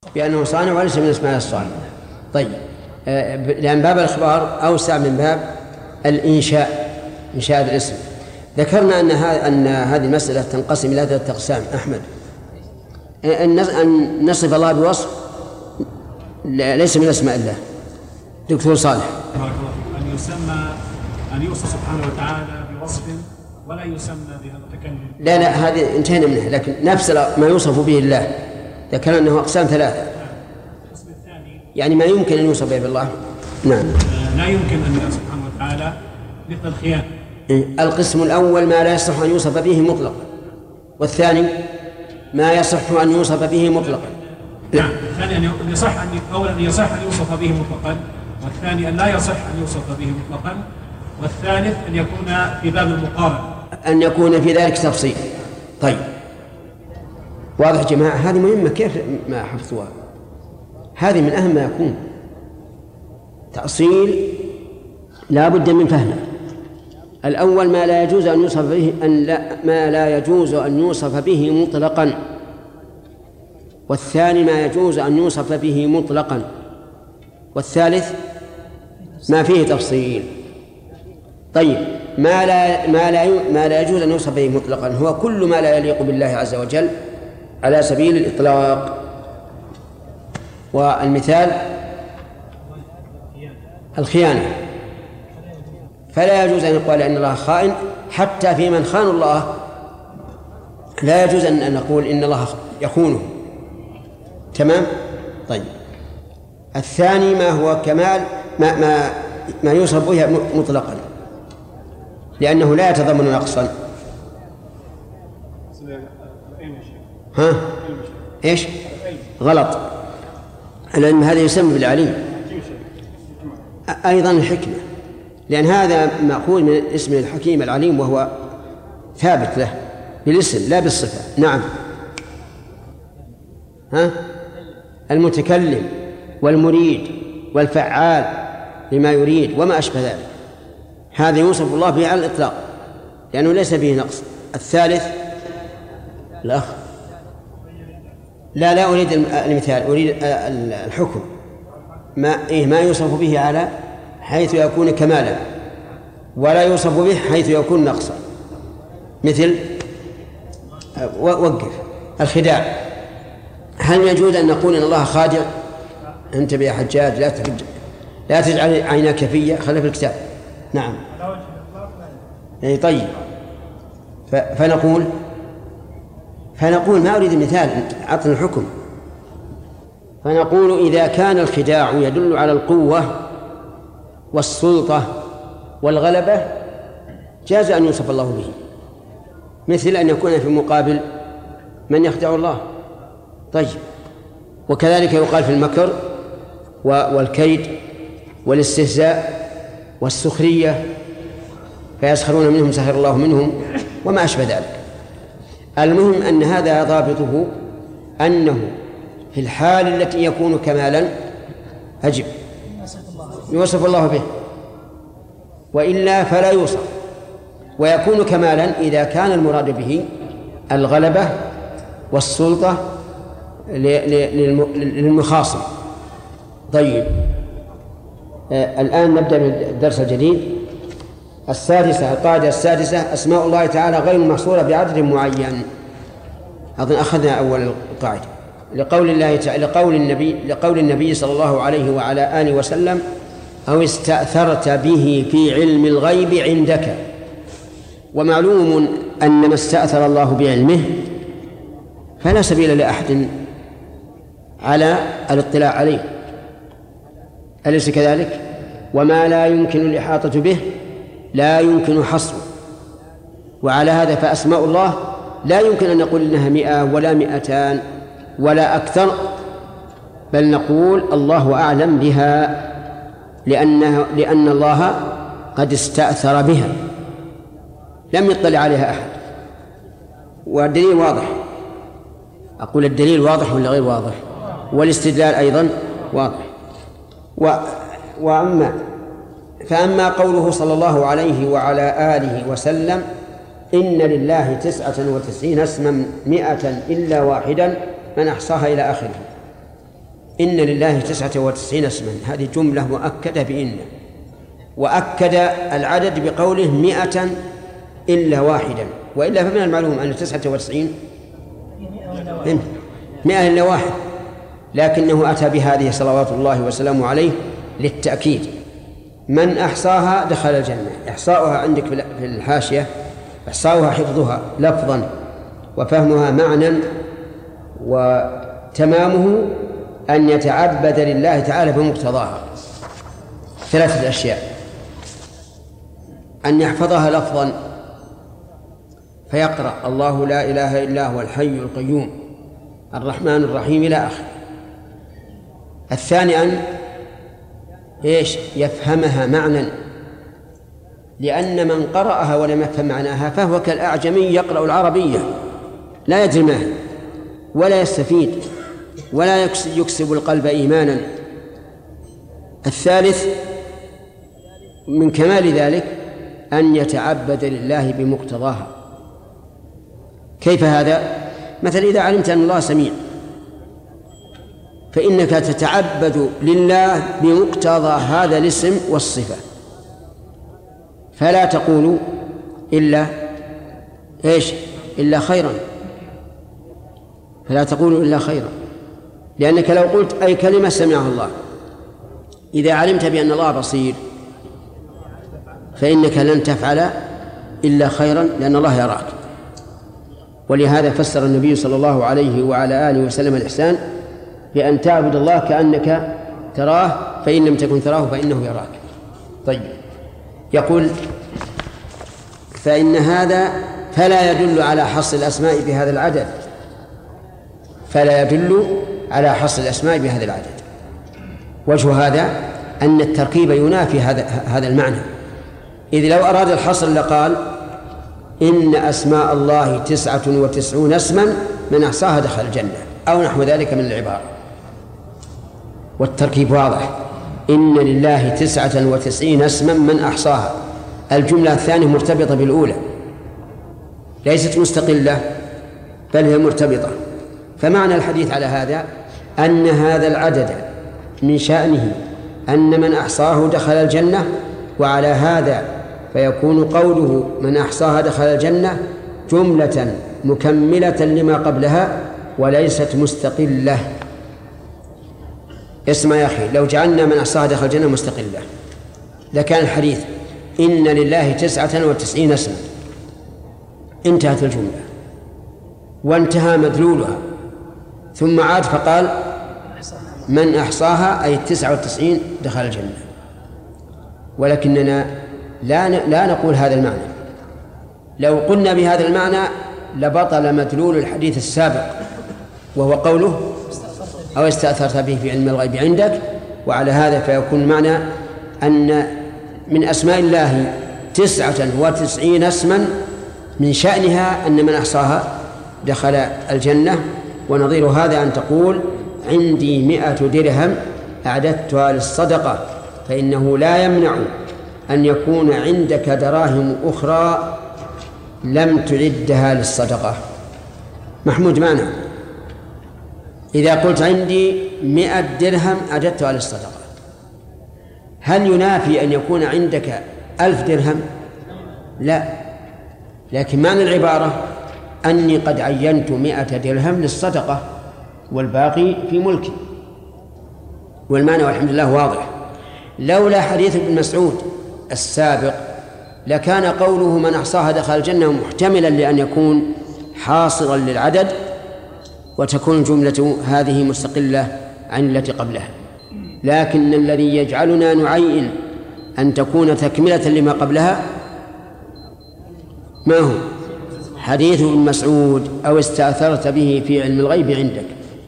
بأنه صانع وليس من أسماء الصانع. طيب، لأن باب الإخبار أوسع من باب الإنشاء، إنشاء الاسم. ذكرنا أن هذه المسألة تنقسم إلى 3 أقسام. أحمد، أن نصف الله بوصف ليس من أسماء الله. دكتور صالح. بارك الله فيك. أن يوصف سبحانه وتعالى بوصف ولا يسمى بالمتكلم. لا هذه انتهينا منها، لكن نفس ما يوصف به الله ذكرنا أنه أقسام 3. القسم الثاني يعني ما يمكن أن يوصف به بالله. نعم. لا يمكن أن يوصف سبحانه وتعالى مثل الخيانة. القسم الأول ما لا يصح أن يوصف به مطلقا، والثاني ما يصح أن يوصف به مطلقا. نعم. الثاني أن يصح أولا أن يصح أن يوصف به مطلقا، والثاني أن لا يصح أن يوصف به مطلقا، والثالث أن يكون في باب المقارنة، أن يكون في ذلك تفصيل. طيب، واضح يا جماعة؟ هذه مهمة، كيف ما حفظوها؟ هذه من أهم ما يكون، تأصيل لا بد من فهمه. الأول ما لا يجوز أن يوصف به ما لا يجوز أن يوصف به مطلقا، والثاني ما يجوز أن يوصف به مطلقا، والثالث ما فيه تفصيل. طيب، ما لا يجوز أن يوصف به مطلقا هو كل ما لا يليق بالله عز وجل على سبيل الإطلاق. والمثال الخيانة، فلا يجوز أن يقال أن الله خائن، حتى في من خان الله لا يجوز أن نقول إن الله يخونه. تمام؟ طيب، الثاني ما هو كمال ما يوصف به مطلقا، لأنه لا يتضمن نقصا. ها؟ إيش؟ غلط. العلم هذا يسمى بالعليم، أيضا الحكمة، لأن هذا مأخوذ من اسم الحكيم العليم، وهو ثابت له بالاسم لا بالصفة. نعم. ها؟ المتكلم والمريد والفعال لما يريد وما أشبه ذلك، هذا يوصف الله به على الإطلاق لأنه ليس به نقص. الثالث الأخ، لا أريد المثال، أريد الحكم. ما يوصف به على حيث يكون كمالا، ولا يوصف به حيث يكون نقصا، مثل وقف الخداع. هل يجوز أن نقول إن الله خادع؟ انتبه يا حجاج، لا تجعل عيناك فيا، خلف الكتاب. نعم. طيب، فنقول ما أريد المثال، أعطنا الحكم. فنقول إذا كان الخداع يدل على القوة والسلطة والغلبة جاز أن يوصف الله به، مثل أن يكون في مقابل من يخدع الله. طيب، وكذلك يقال في المكر والكيد والاستهزاء والسخرية، فيسخرون منهم سخر الله منهم وما أشبه ذلك. المهم أن هذا ضابطه أنه في الحال التي يكون كمالا أجب يوصف الله به، وإلا فلا يوصف. ويكون كمالا إذا كان المراد به الغلبة والسلطة للمخاصم. طيب، الآن نبدأ بالدرس الجديد. القاعدة السادسة: أسماء الله تعالى غير محصورة بعدد معين. أظن أخذنا أول القاعدة لقول الله تعالى لقول النبي صلى الله عليه وعلى آله وسلم: أو استأثرت به في علم الغيب عندك. ومعلوم أن ما استأثر الله بعلمه فلا سبيل لأحد على الاطلاع عليه، أليس كذلك؟ وما لا يمكن الإحاطة به لا يمكن حصره. وعلى هذا فأسماء الله لا يمكن أن نقول إنها 100 ولا 200 ولا أكثر، بل نقول الله أعلم بها، لأن الله قد استأثر بها لم يطلع عليها أحد. والدليل واضح. أقول الدليل واضح ولا غير واضح؟ والاستدلال أيضا واضح. فأما قوله صلى الله عليه وعلى آله وسلم: إن لله 99 اسما 100 إلا واحدا من أحصاها إلى آخره، إن لله 99 اسما، هذه جملة مؤكدة بإن، وأكد العدد بقوله 100 إلا واحدا، وإلا فمن المعلوم أن 99 100 إلا واحد، لكنه أتى بهذه صلوات الله وسلامه عليه للتأكيد. من أحصاها دخل الجنة. إحصاؤها عندك في الحاشية، إحصاؤها حفظها لفظا وفهمها معنى، وتمامه أن يتعبد لله تعالى بمقتضاها. 3 أشياء: أن يحفظها لفظا فيقرأ الله لا إله إلا هو الحي القيوم الرحمن الرحيم إلى آخره. الثاني أن يفهمها معنى، لأن من قرأها ولم يفهم معناها فهو كالأعجمي يقرأ العربية لا يدري ما هي ولا يستفيد ولا يكسب القلب إيمانا. الثالث من كمال ذلك أن يتعبد لله بمقتضاها. كيف هذا؟ مثلا إذا علمت أن الله سميع فإنك تتعبد لله بمقتضى هذا الاسم والصفة، فلا تقول إلا إلا خيرا، فلا تقول إلا خيرا، لأنك لو قلت أي كلمة سمعها الله، إذا علمت بأن الله بصير فإنك لن تفعل إلا خيرا، لأن الله يراك. ولهذا فسر النبي صلى الله عليه وعلى آله وسلم الإحسان بأن تعبد الله كأنك تراه، فإن لم تكن تراه فإنه يراك. طيب، يقول فإن هذا فلا يدل على حصر الأسماء بهذا العدد، فلا يدل على حصر الأسماء بهذا العدد. وجه هذا أن التركيب ينافي هذا المعنى، إذ لو أراد الحصر لقال إن أسماء الله 99 اسما من أحصاها دخل الجنة، أو نحو ذلك من العبارة. والتركيب واضح، إن لله 99 اسما من أحصاها. الجملة الثانية مرتبطة بالأولى، ليست مستقلة بل هي مرتبطة. فمعنى الحديث على هذا أن هذا العدد من شأنه أن من أحصاه دخل الجنة، وعلى هذا فيكون قوله من أحصاها دخل الجنة جملة مكملة لما قبلها وليست مستقلة. اسمع يا أخي، لو جعلنا من أحصاها دخل الجنة مستقلة لكان الحديث إن لله 99 اسما، انتهت الجملة وانتهى مدلولها، ثم عاد فقال من أحصاها أي 99 دخل الجنة. ولكننا لا نقول هذا المعنى. لو قلنا بهذا المعنى لبطل مدلول الحديث السابق، وهو قوله أو استأثرت به في علم الغيب عندك. وعلى هذا فيكون المعنى أن من أسماء الله 99 اسما من شأنها أن من أحصاها دخل الجنة. ونظير هذا أن تقول عندي 100 درهم أعددتها للصدقة، فإنه لا يمنع أن يكون عندك دراهم أخرى لم تعدها للصدقة. محمود معنا؟ إذا قلت عندي 100 درهم أعددتها للصدقة، هل ينافي أن يكون عندك 1000 درهم؟ لا، لكن معنى العبارة أني قد عينت 100 درهم للصدقة والباقي في ملكي. والمعنى والحمد لله واضح. لولا حديث ابن مسعود السابق لكان قوله من أحصاها دخل الجنة محتملا لأن يكون حاصرا للعدد، وتكون الجملة هذه مستقلة عن التي قبلها. لكن الذي يجعلنا نعين أن تكون تكملة لما قبلها ما هو؟ حديث ابن مسعود أو استأثرت به في علم الغيب عندك.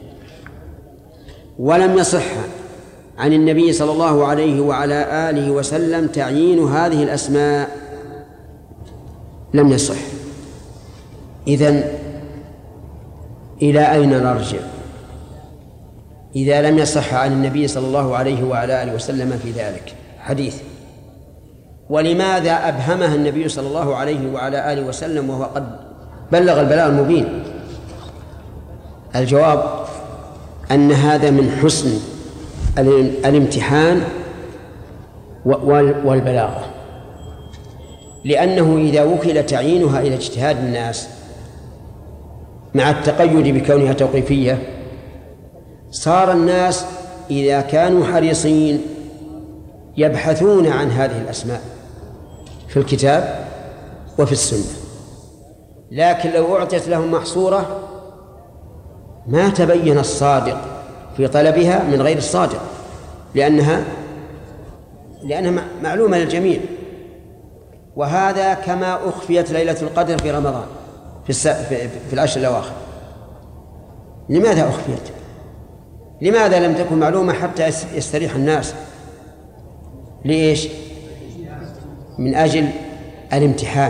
ولم يصح عن النبي صلى الله عليه وعلى آله وسلم تعيين هذه الأسماء، لم يصح. إذن إلى أين نرجع إذا لم يصح عن النبي صلى الله عليه وعلى آله وسلم في ذلك حديث؟ ولماذا أبهمها النبي صلى الله عليه وعلى آله وسلم وهو قد بلغ البلاغ المبين؟ الجواب أن هذا من حسن الامتحان والبلاغة، لأنه إذا وكل تعيينها إلى اجتهاد الناس مع التقيد بكونها توقيفية صار الناس إذا كانوا حريصين يبحثون عن هذه الأسماء في الكتاب وفي السنة، لكن لو أعطيت لهم محصورة ما تبين الصادق في طلبها من غير الصادق، لأنها معلومة للجميع. وهذا كما أخفيت ليلة القدر في رمضان في العشر الأواخر. لماذا أخفيت؟ لماذا لم تكن معلومة حتى يستريح الناس؟ ليش؟ من أجل الامتحان،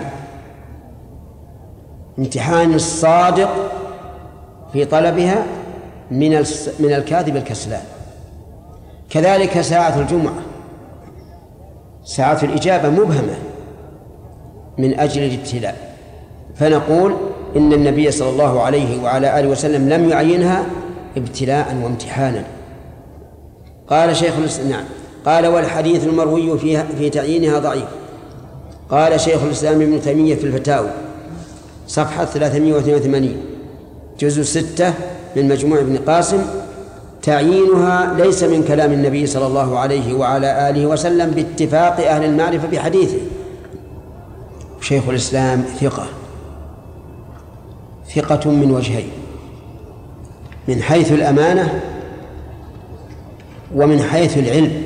امتحان الصادق في طلبها من الكاذب الكسلان. كذلك ساعة الجمعة، ساعة الإجابة مبهمة من أجل الابتلاء، فنقول إن النبي صلى الله عليه وعلى آله وسلم لم يعينها ابتلاء وامتحانا. قال شيخ الإسلام نعم، قال والحديث المروي في تعيينها ضعيف. قال شيخ الإسلام ابن تيمية في الفتاوى صفحة 382 جزء 6 من مجموع ابن قاسم: تعيينها ليس من كلام النبي صلى الله عليه وعلى آله وسلم باتفاق أهل المعرفة بحديثه. شيخ الإسلام ثقة من وجهين: من حيث الأمانة ومن حيث العلم،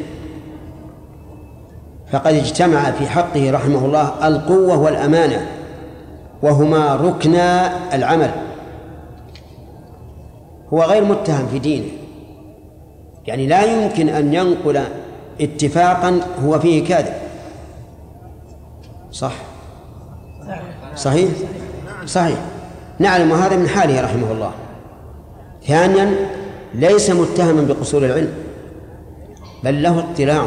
فقد اجتمع في حقه رحمه الله القوة والأمانة، وهما ركنا العمل. هو غير متهم في دينه، يعني لا يمكن أن ينقل اتفاقا هو فيه كاذب. صحيح نعلم هذا من حاله رحمه الله. ثانيا ليس متهما بقصور العلم، بل له اطلاع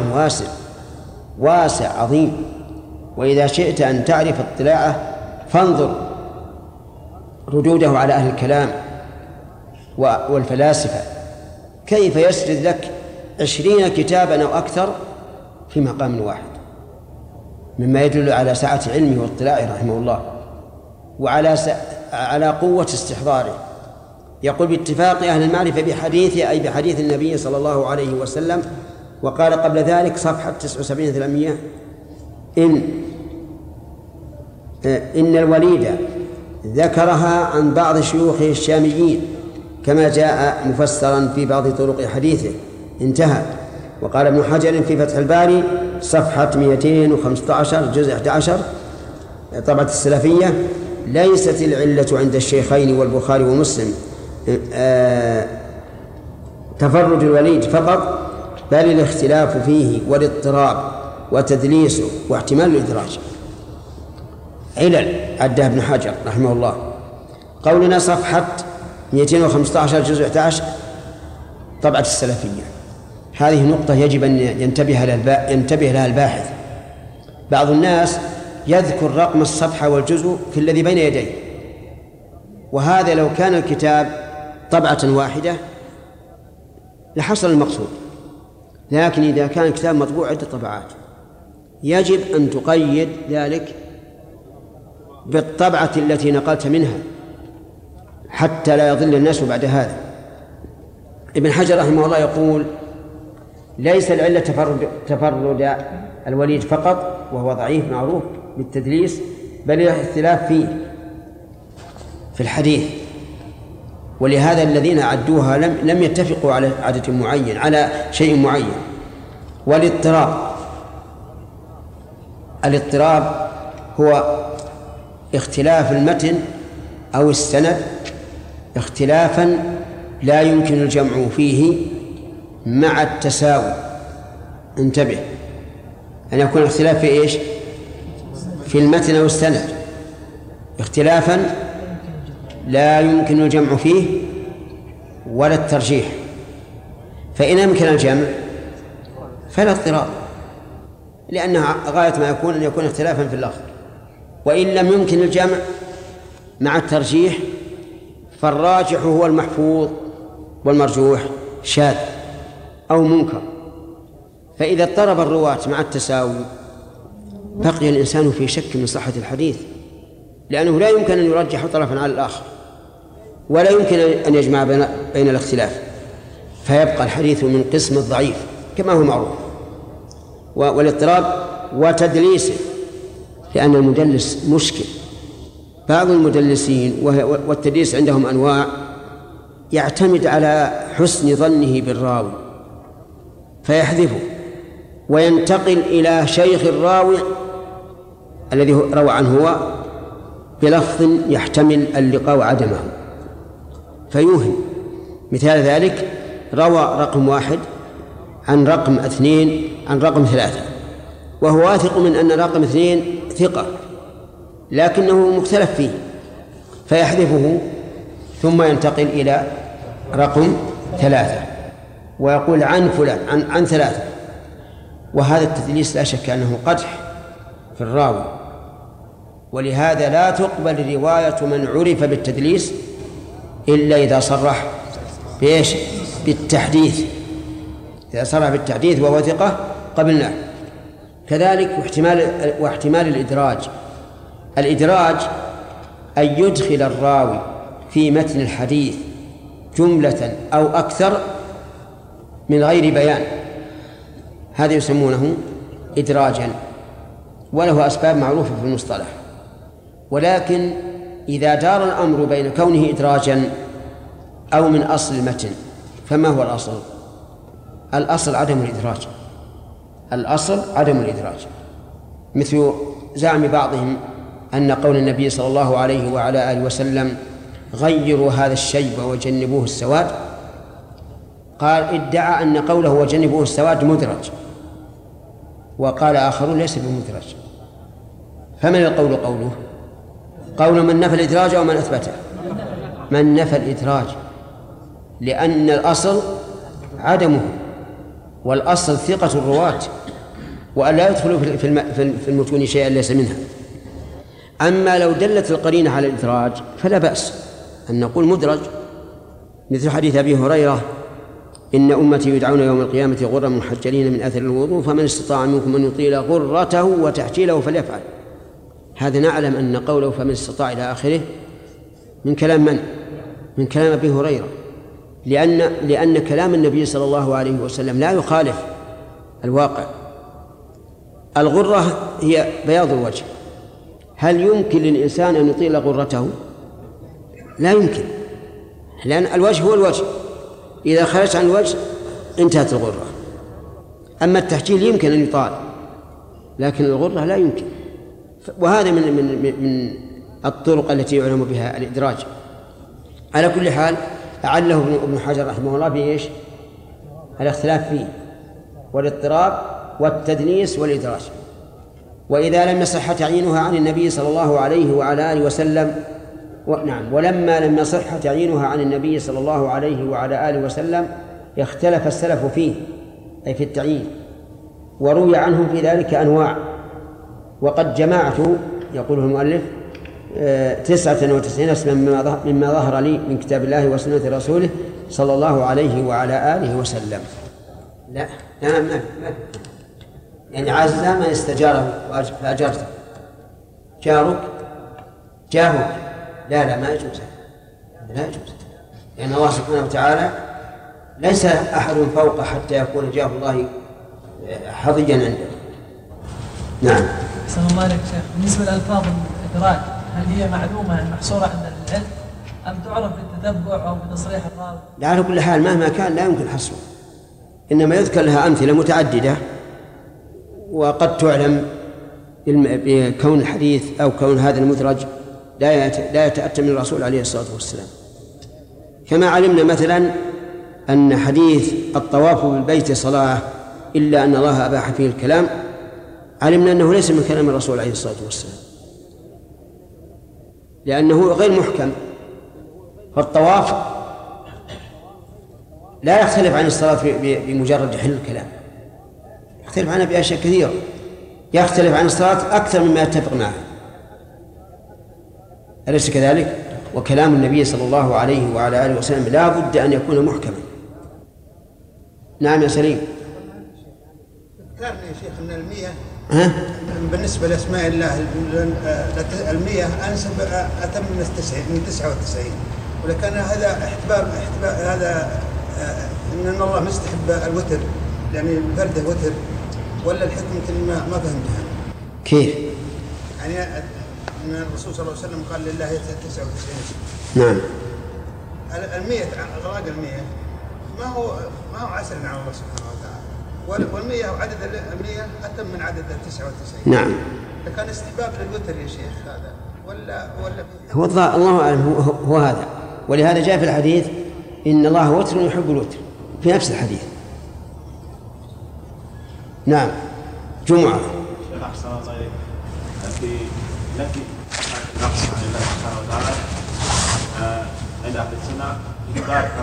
واسع عظيم. وإذا شئت أن تعرف اطلاعه فانظر ردوده على أهل الكلام والفلاسفة، كيف يسرد لك 20 كتابا أو أكثر في مقام واحد، مما يدل على سعة علمه واطلاعه رحمه الله على قوة استحضاره. يقول باتفاق أهل المعرفة بحديثه، أي بحديث النبي صلى الله عليه وسلم. وقال قبل ذلك صفحة 79 إن الوليد ذكرها عن بعض شيوخه الشاميين كما جاء مفسرا في بعض طرق حديثه، انتهى. وقال ابن حجر في فتح الباري صفحة 215 جزء 11 طبعة السلفية: ليست العلة عند الشيخين والبخاري ومسلم تفرد الوليد فقط، بل الاختلاف فيه والاضطراب وتدليسه واحتمال الإدراج. علل عدها ابن حجر رحمه الله. قولنا صفحة 215 جزء 11 طبعة السلفية، هذه نقطة يجب أن ينتبه لها الباحث. بعض الناس يذكر رقم الصفحة والجزء في الذي بين يديه، وهذا لو كان الكتاب طبعة واحدة لحصل المقصود، لكن إذا كان الكتاب مطبوع عدة طبعات يجب أن تقيد ذلك بالطبعة التي نقلت منها حتى لا يضل الناس بعد هذا. ابن حجر رحمه الله يقول: ليس العلة تفرد الوليد فقط، وهو ضعيف معروف بالتدليس، بل الاختلاف فيه في الحديث. ولهذا الذين عدوها لم يتفقوا على عدد معين، على شيء معين. الاضطراب هو اختلاف المتن أو السند اختلافا لا يمكن الجمع فيه مع التساوي. انتبه، أن يكون الاختلاف في إيش؟ في المتن أو السند اختلافا لا يمكن الجمع فيه ولا الترجيح، فإن أمكن الجمع فلا اضطراب، لأنها غاية ما يكون أن يكون اختلافا في اللفظ. وإن لم يمكن الجمع مع الترجيح فالراجح هو المحفوظ والمرجوح شاذ أو منكر. فإذا اضطرب الرواة مع التساوي بقي الإنسان في شك من صحة الحديث، لأنه لا يمكن أن يرجح طرفا على الآخر ولا يمكن أن يجمع بين الاختلاف، فيبقى الحديث من قسم الضعيف كما هو معروف. والاضطراب وتدليسه، لأن المدلس مشكل. بعض المدلسين والتدليس عندهم أنواع، يعتمد على حسن ظنه بالراوي فيحذفه وينتقل إلى شيخ الراوي الذي روى عنه هو بلفظ يحتمل اللقاء وعدمه فيوهم. مثال ذلك: روى رقم 1 عن رقم 2 عن رقم 3، وهو واثق من أن رقم 2 ثقة لكنه مختلف فيه، فيحذفه ثم ينتقل إلى رقم 3 ويقول عن فلان عن 3. وهذا التدليس لا شك أنه قدح في الراوي، ولهذا لا تقبل رواية من عرف بالتدليس إلا إذا صرح بإيش؟ بالتحديث. إذا صرح بالتحديث وهو ثقة قبلناه. كذلك واحتمال الإدراج أن يدخل الراوي في متن الحديث جملة أو أكثر من غير بيان، هذا يسمونه إدراجا، وله أسباب معروفة في المصطلح. ولكن إذا دار الأمر بين كونه إدراجا أو من أصل المتن، فما هو الأصل؟ الأصل عدم الإدراج. الأصل عدم الإدراج، مثل زعم بعضهم أن قول النبي صلى الله عليه وعلى آله وسلم غيروا هذا الشيب وجنبوه السواد، قال ادعى أن قوله وجنبوه السواد مدرج، وقال آخرون ليس بمدرج. فمن القول قوله؟ قول من نفى الإدراج أو من أثبته؟ من نفى الإدراج، لأن الأصل عدمه، والأصل ثقة الرواة، وأن لا يدخلوا في المتون شيئا ليس منها. أما لو دلت القرينة على الإدراج فلا بأس أن نقول مدرج، مثل حديث أبي هريرة: إن أمتي يدعون يوم القيامة غرا محجلين من أثر الوضوء فمن استطاع منكم أن يطيل غرته وتحجيله فليفعل. هذا نعلم أن قوله فمن استطاع إلى آخره من كلام من؟ من كلام أبي هريرة، لأن كلام النبي صلى الله عليه وسلم لا يخالف الواقع. الغرة هي بياض الوجه، هل يمكن للإنسان أن يطيل غرته؟ لا يمكن، لأن الوجه هو الوجه، إذا خرجت عن الوجه انتهت الغرة. أما التحجيل يمكن أن يطال، لكن الغرة لا يمكن. وهذا من الطرق التي يعلم بها الإدراج. على كل حال أعله ابن حجر رحمه الله بإيش؟ الاختلاف فيه والاضطراب والتدليس والإدراج. وإذا لم يصح تعيينها عن النبي صلى الله عليه وعلى آله وسلم ولما لم يصح تعيينها عن النبي صلى الله عليه وعلى آله وسلم اختلف السلف فيه، أي في التعيين، وروي عنهم في ذلك أنواع. وقد جمعت، يقول المؤلف، 99 اسما مما ظهر لي من كتاب الله وسنة رسوله صلى الله عليه وعلى آله وسلم. لا ما يعني عاز من استجاره فأجرته، جارك لا ما يجوز، لا يجوز، لأن الله سبحانه وتعالى ليس أحد فوق حتى يكون جاه الله حظيا عنده. نعم. أحسن الله عليك شيخ. بالنسبة لألفاظ الإدراج، هل هي معلومة محصورة عند العلم أم تعرف بالتتبع أو بتصريح الراوي؟ لا، على كل حال مهما كان لا يمكن حصره، إنما يذكر لها أمثلة متعددة، وقد تعلم بكون الحديث أو كون هذا المدرج لا يتأتى من الرسول عليه الصلاة والسلام. كما علمنا مثلا أن حديث الطواف بالبيت صلاة إلا أن الله أباح فيه الكلام، علمنا أنه ليس من كلام الرسول عليه الصلاة والسلام، لأنه غير محكم. فالطواف لا يختلف عن الصلاة بمجرد حل الكلام، يختلف عنها بأشياء كثيرة، يختلف عن الصلاة أكثر مما يتفق معها، أليس كذلك؟ وكلام النبي صلى الله عليه وعلى آله وسلم لا بد أن يكون محكما. نعم يا سليم. ذكرني يا شيخ أن المية بالنسبة لأسماء الله المية أتم من 99، ولكن هذا احتباب هذا أن الله مستحب الوتر، يعني الفردة وتر، ولا الحكمة ما فهمتها كيف؟ يعني أن الرسول صلى الله عليه وسلم قال لله 99. نعم. المية أغراق المية ما هو عسر على الله سبحانه وتعالى، والمية عدد المية أتم من عدد 99. نعم. لكان استحباب للوتر يا شيخ هذا ولا هو الله أعلم هو هذا، ولهذا جاء في الحديث إن الله وتر يحب الوتر في نفس الحديث. نعم. جمعة. أحسن الله إليك. في نفي نقص عن الله سبحانه وتعالى عند أهل السنة إثبات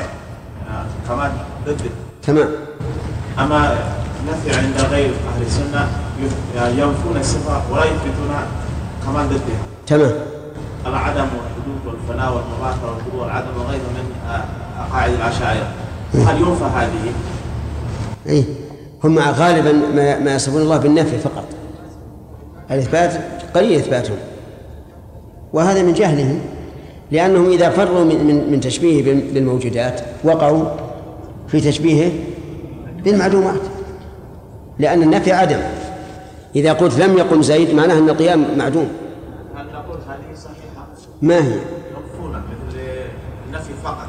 كمال ضده. تمام. أما نفي عند غير أهل السنة ينفون الصفة ولا يثبتون كمال ضدها. تمام. العدم والحدوث والفناء والمغاثة والحضور والعدم وغيره من قاعدة الأشاعرة. هل ينفى هذه؟ إيه، هم غالبا ما يصفون الله بالنفي فقط، الإثبات قليل إثباتهم، وهذا من جهلهم، لأنهم إذا فروا من تشبيهه بالموجودات وقعوا في تشبيهه بالمعلومات، لأن النفي عدم. إذا قلت لم يقم زيد معناه أن القيام معدوم. هل نقول هذه صحيحة؟ ما هي؟ ينفون مثل النفي فقط.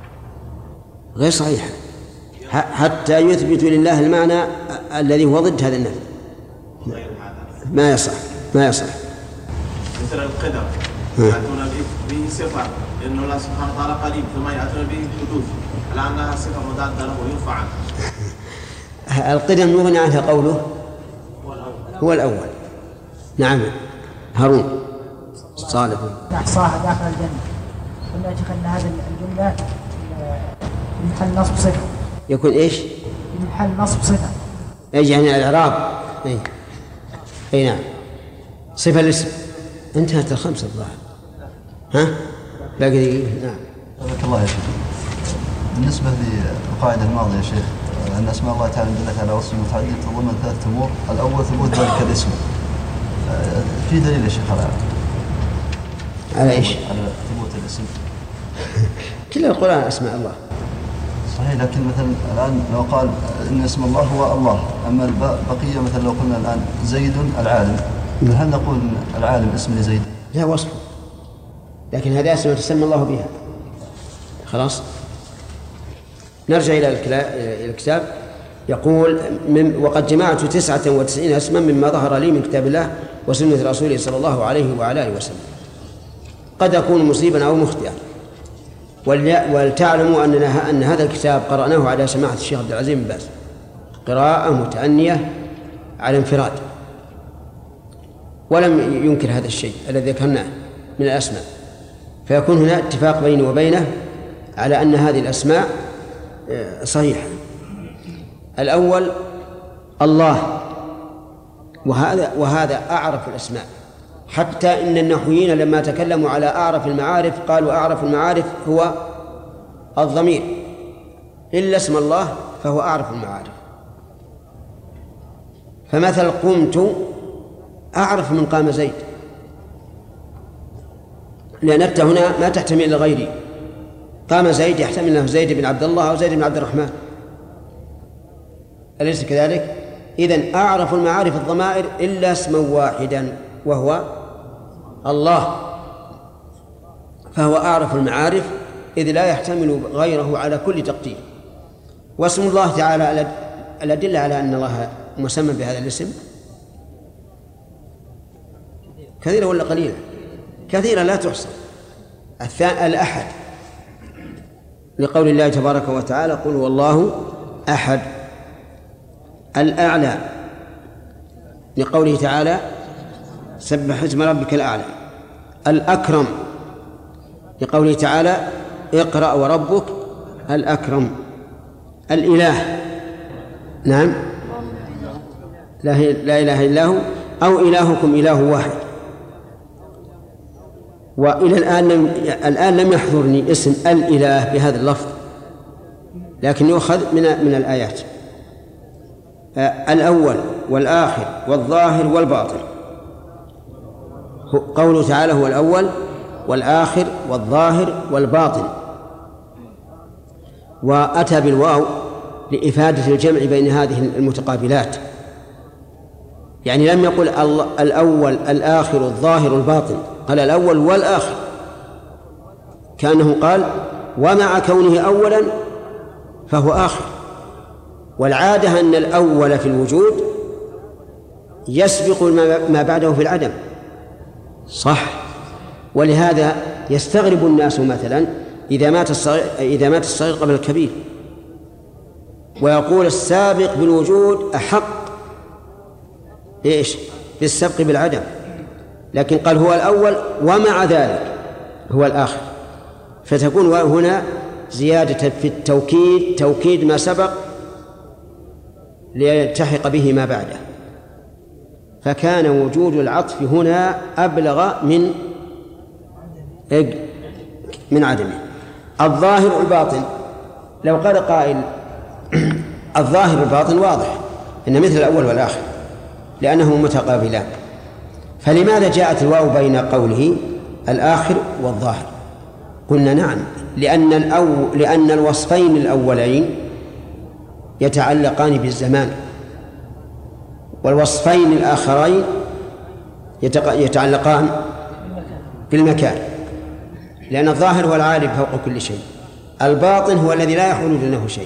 غير صحيحة حتى يثبت لله المعنى الذي هو ضد هذا النفي. ما يصح. مثل القدر يأتون به صفة لأن الله سبحانه وتعالى قديم، ثم يأتون به حدوث على أنها صفة مضادة له وينفع عنه. القدم يغني عنها قوله هو الأول. نعم. هارون صالح. أحصاها داخل الجنة. قلنا يا شيخ أن هذه الجملة محل نصب صفة. يكون إيش؟ محل نصب صفة. أي يعني الإعراب. أي نعم. صفة الاسم. انتهت الخمسة الظاهر. ها؟ باقي. نعم. بارك الله يا شيخ. بالنسبة للقاعدة الماضية يا شيخ أن أسماء الله تعالى دلت على وصف متعدد تضمن 3 أمور. الأول ثبوت ذلك الاسم. في دليل يا شيخ على إيش؟ على ثبوت الاسم. كل القرآن أسماء الله. صحيح، لكن مثلا الآن لو قال إن اسم الله هو الله، أما البقية مثلا لو قلنا الآن زيد العالم، هل نقول العالم اسم لزيد؟ لا، وصف، لكن هذه أسماء تسمى الله بها. خلاص. نرجع إلى الكتاب. يقول وقد جمعت 99 اسما مما ظهر لي من كتاب الله وسنة رسوله صلى الله عليه وعلى آله وسلم. قد أكون مصيبا أو مخطئا، ولتعلموا أن هذا الكتاب قرأناه على سماحة الشيخ عبد العزيز بن باز قراءة متأنية على انفراد، ولم ينكر هذا الشيء الذي ذكرناه من الأسماء، فيكون هنا اتفاق بيني وبينه على أن هذه الأسماء صحيحة. الأول الله، وهذا أعرف الأسماء، حتى إن النحويين لما تكلموا على أعرف المعارف قالوا أعرف المعارف هو الضمير، إلا اسم الله فهو أعرف المعارف. فمثل قمت أعرف من قام زيد، لأن التاء هنا ما تحتمل إلى غيري. قام زيد يحتمل له زيد بن عبد الله أو زيد بن عبد الرحمن، أليس كذلك؟ إذن أعرف المعارف الضمائر إلا اسما واحدا وهو الله، فهو أعرف المعارف إذ لا يحتمل غيره على كل تقدير. واسم الله تعالى الأدلة على أن الله مسمى بهذا الاسم كثيرة ولا قليلة؟ كثيرة لا تحصى. الأحد لقول الله تبارك وتعالى قل هو الله أحد. الأعلى لقوله تعالى سبح اسم ربك الأعلى. الأكرم لقوله تعالى اقرأ وربك الأكرم. الإله، نعم، لا إله إلا هو أو إلهكم إله واحد. وإلى الآن لم يحضرني اسم الإله بهذا اللفظ، لكن يؤخذ من الآيات. الأول والآخر والظاهر والباطن، قوله تعالى هو الأول والآخر والظاهر والباطن، وأتى بالواو لإفادة الجمع بين هذه المتقابلات، يعني لم يقل الأول الآخر الظاهر الباطن، قال الأول والآخر، كأنه قال ومع كونه أولا فهو آخر. والعادة أن الأول في الوجود يسبق ما بعده في العدم، صح؟ ولهذا يستغرب الناس مثلا إذا مات الصغير قبل الكبير، ويقول السابق بالوجود أحق إيش؟ بالسبق بالعدم، لكن قال هو الأول ومع ذلك هو الآخر، فتكون هنا زيادة في التوكيد، توكيد ما سبق ليلتحق به ما بعده، فكان وجود العطف هنا أبلغ من عدمه. الظاهر والباطن، لو قال قائل الظاهر والباطن واضح إن مثل الأول والآخر لأنهما متقابلان، فلماذا جاءت الواو بين قوله الآخر والظاهر؟ قلنا نعم، لأن الوصفين الأولين يتعلقان بالزمان، والوصفين الآخرين يتعلقان بالمكان، لأن الظاهر هو العالي فوق كل شيء، الباطن هو الذي لا يحول دونه شيء،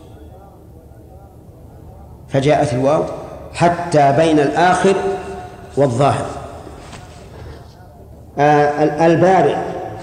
فجاءت الواو حتى بين الآخر والظاهر. البارئ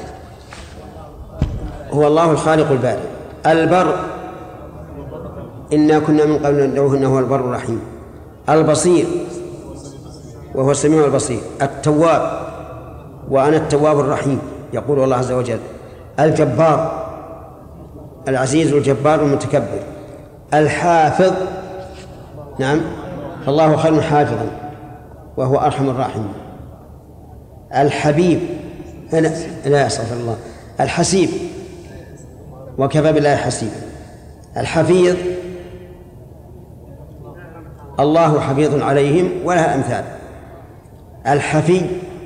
هو الله الخالق البارئ. البر إنا كنا من قبل ندعوه إنه هو البر الرحيم. البصير وهو السميع البصير. التواب وأنا التواب الرحيم يقول الله عز وجل. الجبار العزيز الجبار المتكبر. الحافظ نعم فالله خير حافظا وهو أرحم الراحمين. الحبيب لا أستغفر الله. الحسيب وكفى بالله حسيبا. الحفيظ الله حفيظ عليهم ولها أمثال. الحفي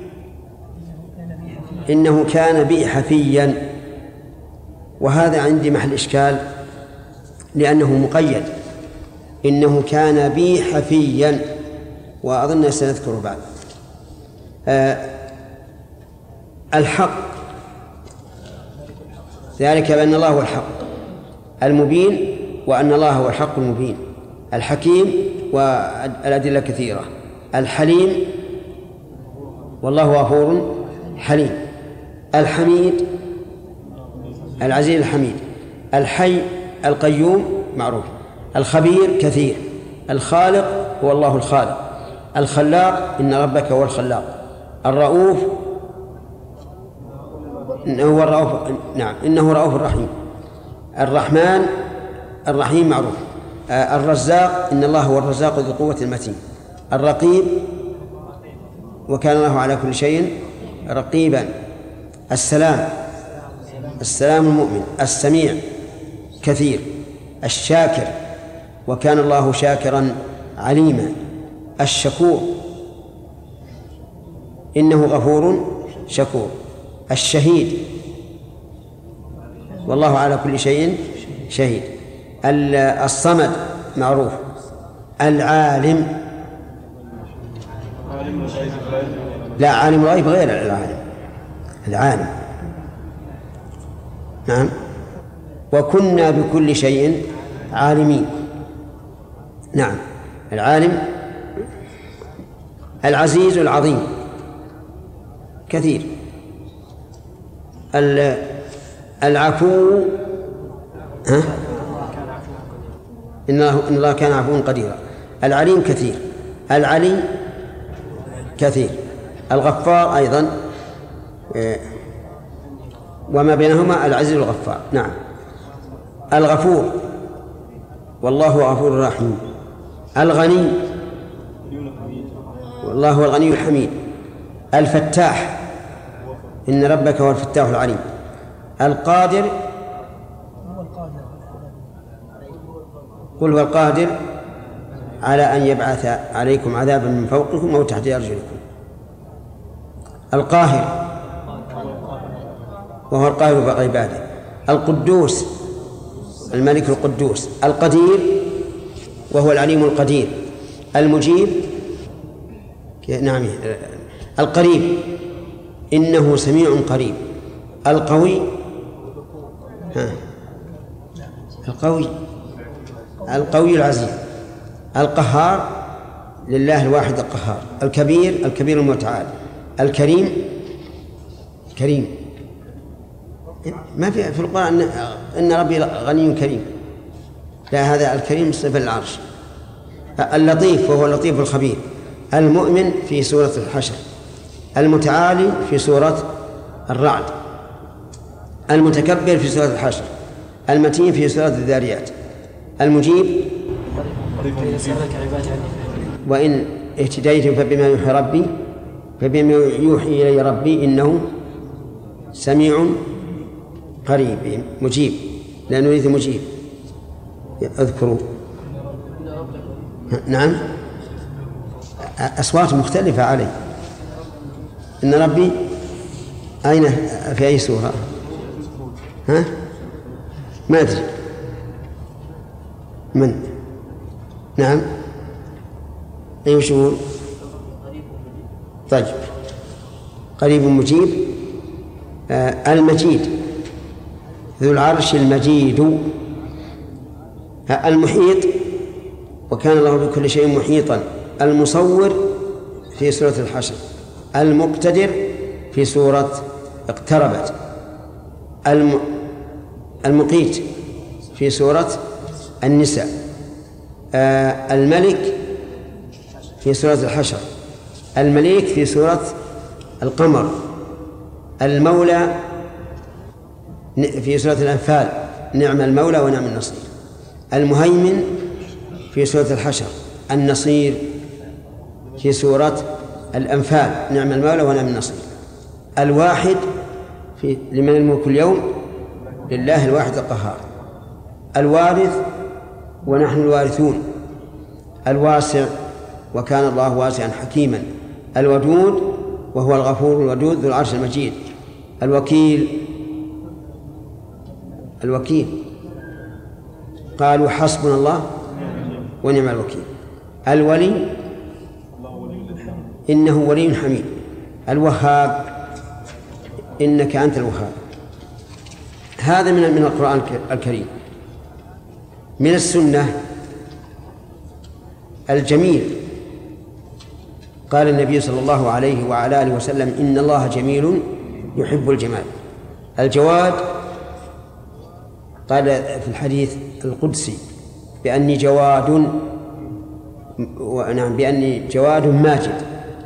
إنه كان بي حفيا، وهذا عندي محل إشكال لأنه مقيد، إنه كان بي حفيا، وأظن سنذكر بعد. الحق ذلك بأن الله هو الحق المبين وأن الله هو الحق المبين. الحكيم والأدلة كثيرة. الحليم والله غفور حليم. الحميد العزيز الحميد. الحي القيوم معروف. الخبير كثير. الخالق هو الله الخالق. الخلاق إن ربك هو الخلاق. الرؤوف إنه الرؤوف نعم إنه رؤوف الرحيم. الرحمن الرحيم معروف. الرزاق إن الله هو الرزاق ذو القوة المتين. الرقيب وكان الله على كل شيء رقيبا. السلام السلام المؤمن. السميع كثير. الشاكر وكان الله شاكرا عليما. الشكور إنه غفور شكور. الشهيد والله على كل شيء شهيد. الصمد معروف. العالم لا عالم الغيب غير العالم. العالم نعم. وكنا بكل شيء عالمين نعم. العالم. العزيز العظيم كثير. العفو إن الله كان عفوا قديرا. العليم كثير. العلي كثير. الغفار أيضا وما بينهما العزيز الغفار نعم. الغفور والله غفور رحيم. الغني والله هو الغني الحميد. الفتاح إن ربك هو الفتاح العليم. القادر قل هو القادر على أن يبعث عليكم عذابا من فوقكم أو تحت أرجلكم. القاهر وهو القاهر فوق عباده. القدوس الملك القدوس. القدير وهو العليم القدير. المجيب نعم. القريب إنه سميع قريب. القوي القوي العزيز. القهار لله الواحد القهار. الكبير المتعال. الكريم ما في القرآن إن ربي غني كريم، لا، هذا الكريم صفة العرش. اللطيف وهو اللطيف الخبير. المؤمن في سورة الحشر. المتعالي في سورة الرعد. المتكبر في سورة الحشر. المتين في سورة الذاريات. المجيب وإن اهتديتم فبما يوحي إلي ربي إنه سميع قريب مجيب، لا نريد مجيب. اذكروا نعم أصوات مختلفة علي. إن ربي أين في أي سورة؟ ما أدري من. نعم أي شهور؟ طيب قريب مجيب. المجيد ذو العرش المجيد. المحيط وكان الله بكل شيء محيطا. المصور في سورة الحشر. المقتدر في سورة اقتربت. المقيت في سورة النساء. الملك في سورة الحشر. المليك في سورة القمر. المولى في سورة الأنفال، نعم المولى ونعم النصير. المهيمن في سورة الحشر. النصير في سورة الأنفال، نعم المولى ونعم النصير. الواحد لمن الملك اليوم لله الواحد القهار. الوارث ونحن الوارثون. الواسع وكان الله واسعا حكيما. الودود وهو الغفور الودود ذو العرش المجيد. الوكيل قالوا حسبنا الله ونعم الوكيل. الولي إنه ولي حميد. الوهاب إنك أنت الوهاب. هذا من القرآن الكريم. من السنة الجميل. قال النبي صلى الله عليه وعلى آله وسلم إن الله جميل يحب الجمال. الجواد قال في الحديث القدسي بأني جواد، ونعم بأني جواد ماجد.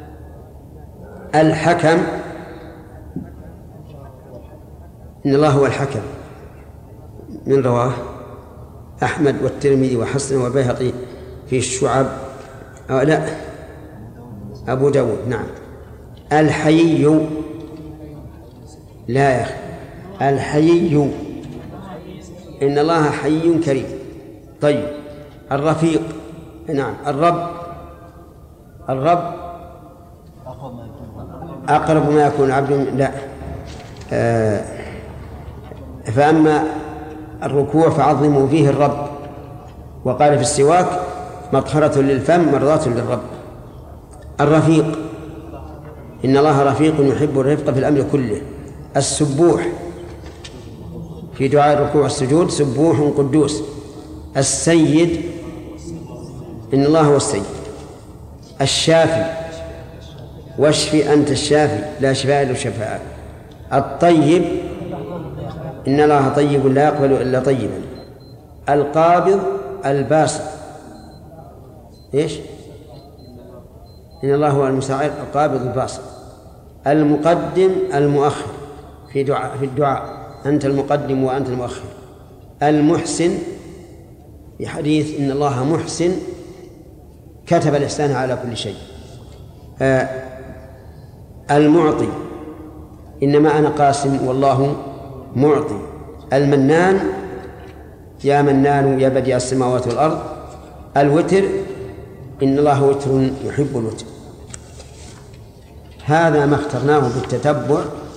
الحكم إن الله هو الحكم. من رواه أحمد والترمذي وحسن والبيهقي في الشعب، لا أبو داود. نعم. الحيي لا يا أخي، الحيي إن الله حي كريم. طيب الرفيق نعم. الرب أقرب ما يكون عبد لا. فأما الركوع فعظموا فيه الرب. وقال في السواك مطهرة للفم مرضاة للرب. الرفيق إن الله رفيق يحب الرفق في الأمر كله. السبوح في دعاء الركوع والسجود سبوح قدوس. السيد إن الله هو السيد. الشافي واشفي أنت الشافي لا شفاء إلا شفاءك. الطيب إن الله طيب لا يقبل إلا طيبا. القابض الباسط إيش؟ إن الله هو المستعان القابض الباسط. المقدم المؤخر في الدعاء أنت المقدم وأنت المؤخر. المحسن في حديث إن الله محسن كتب الإحسان على كل شيء. المعطي إنما أنا قاسم والله معطي. المنان يا منان يا بديع السماوات والأرض. الوتر إن الله وتر يحب الوتر. هذا ما اخترناه بالتتبع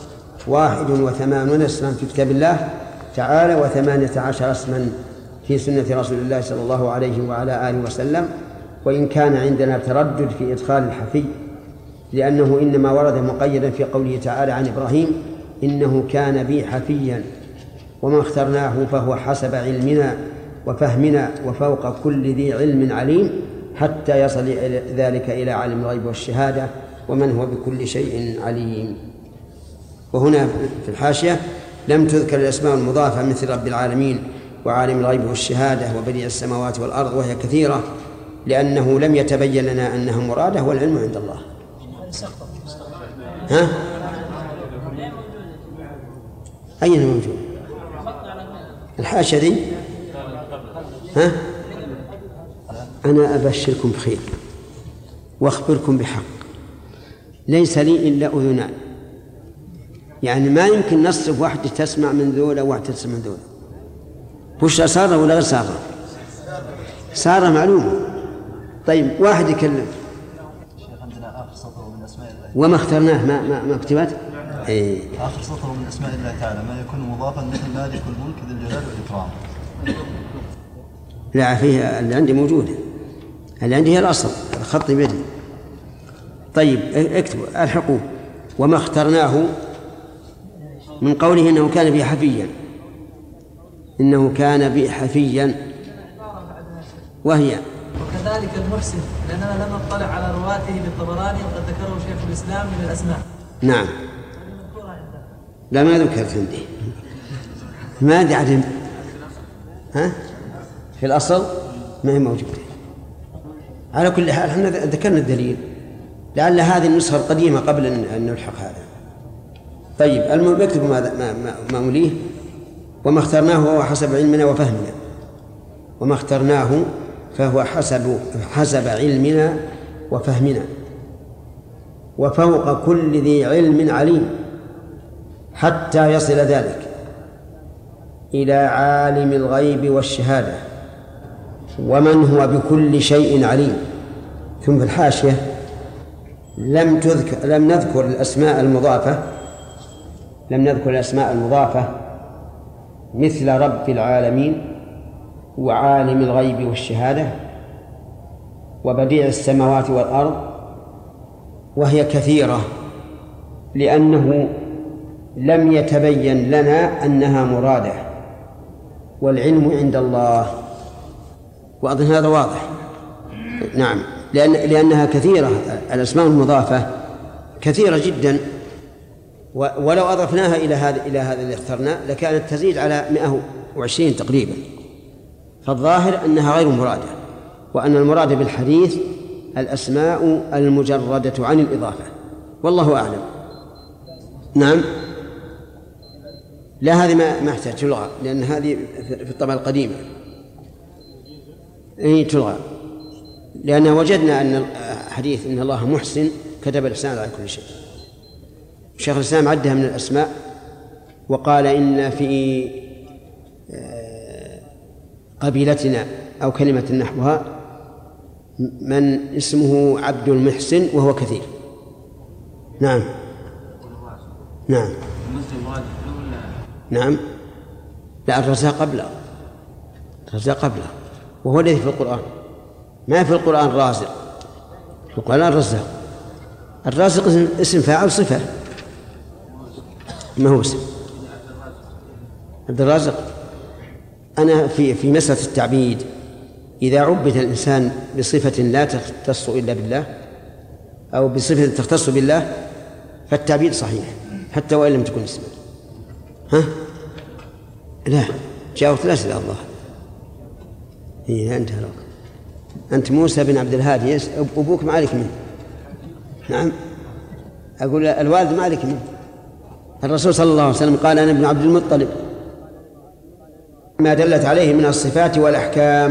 81 اسما في كتاب الله تعالى و18 اسما في سنة رسول الله صلى الله عليه وعلى آله وسلم. وإن كان عندنا تردد في إدخال الحفي لأنه إنما ورد مقيدا في قوله تعالى عن إبراهيم إنه كان بي حفيا، وما اخترناه فهو حسب علمنا وفهمنا وفوق كل ذي علم عليم حتى يصل ذلك إلى عالم الغيب والشهادة ومن هو بكل شيء عليم. وهنا في الحاشية لم تذكر الأسماء المضافة مثل رب العالمين وعالم الغيب والشهادة وبديع السماوات والأرض، وهي كثيرة لأنه لم يتبين لنا أنها مرادة والعلم عند الله. ها؟ أين موجود؟ الحاشية دي؟ ها؟ أنا أبشركم بخير وأخبركم بحق، ليس لي إلا أذنان، يعني ما يمكن نصرف واحدة تسمع من ذولا وواحدة تسمع من ذولا. بشرى سارة ولا غير سارة؟ سارة معلومة. طيب واحد يكلم وما اخترناه ما كتبت إيه؟ آخر سطر من أسماء الله تعالى ما يكون مضافا مثل مالك الملك ذي الجلال والإكرام. لا فيها اللي عندي موجودة، اللي عندي هي الأصل خط بيدي. طيب اكتبوا الحقوه. وما اخترناه من قوله إنه كان بي حفيا، إنه كان بي حفيا، وهي وكذلك المحسن لأننا لم نطلع على رواته بالطبراني وقد ذكره شيخ الإسلام من الأسماء. نعم. لا ما ذكرت عندي، ما أدري عدم. ها؟ في الأصل ما هي موجودة. على كل حال احنا ذكرنا الدليل لعل هذه النسخة القديمة قبل أن نلحق هذا. طيب المهم يكتب ما أوليه. وما اخترناه هو حسب علمنا وفهمنا. وما اخترناه فهو حسب علمنا وفهمنا وفوق كل ذي علم عليم حتى يصل ذلك إلى عالم الغيب والشهادة ومن هو بكل شيء عليم. ثم في الحاشية لم نذكر الأسماء المضافة مثل رب العالمين وعالم الغيب والشهادة وبديع السماوات والأرض، وهي كثيرة لأنه لم يتبين لنا أنها مرادة والعلم عند الله. وأظن هذا واضح. نعم، لأنها كثيرة، الأسماء المضافة كثيرة جدا، ولو أضفناها إلى هذا اللي اخترناه لكانت تزيد على 120 تقريبا. فالظاهر أنها غير مرادة، وأن المراد بالحديث الأسماء المجردة عن الإضافة، والله أعلم. نعم. لا هذه ما احتاج تلغى، لأن هذه في الطبعة القديمة تلغى، لأن وجدنا أن حديث إن الله محسن كتب الإحسان على كل شيء. شيخ الإسلام عدها من الأسماء وقال إن في قبيلتنا أو كلمة نحوها من اسمه عبد المحسن وهو كثير. نعم. نعم. نعم. لا الرزاق قبله وهو الذي في القرآن. ما في القرآن رازق، في القرآن الرازق اسم فاعل صفة، ما هو اسم عبد الرازق. أنا في مسألة التعبيد إذا عبد الإنسان بصفة لا تختص إلا بالله أو بصفة تختص بالله فالتعبيد صحيح حتى وإن لم تكن اسما. ها؟ لا جاوبت الأسئلة الله. انتهى الوقت. أنت موسى بن عبد الهادي، أبوك ما عليك منه. نعم. أقول الوالد ما عليك منه. الرسول صلى الله عليه وسلم قال أنا ابن عبد المطلب. ما دلت عليه من الصفات والأحكام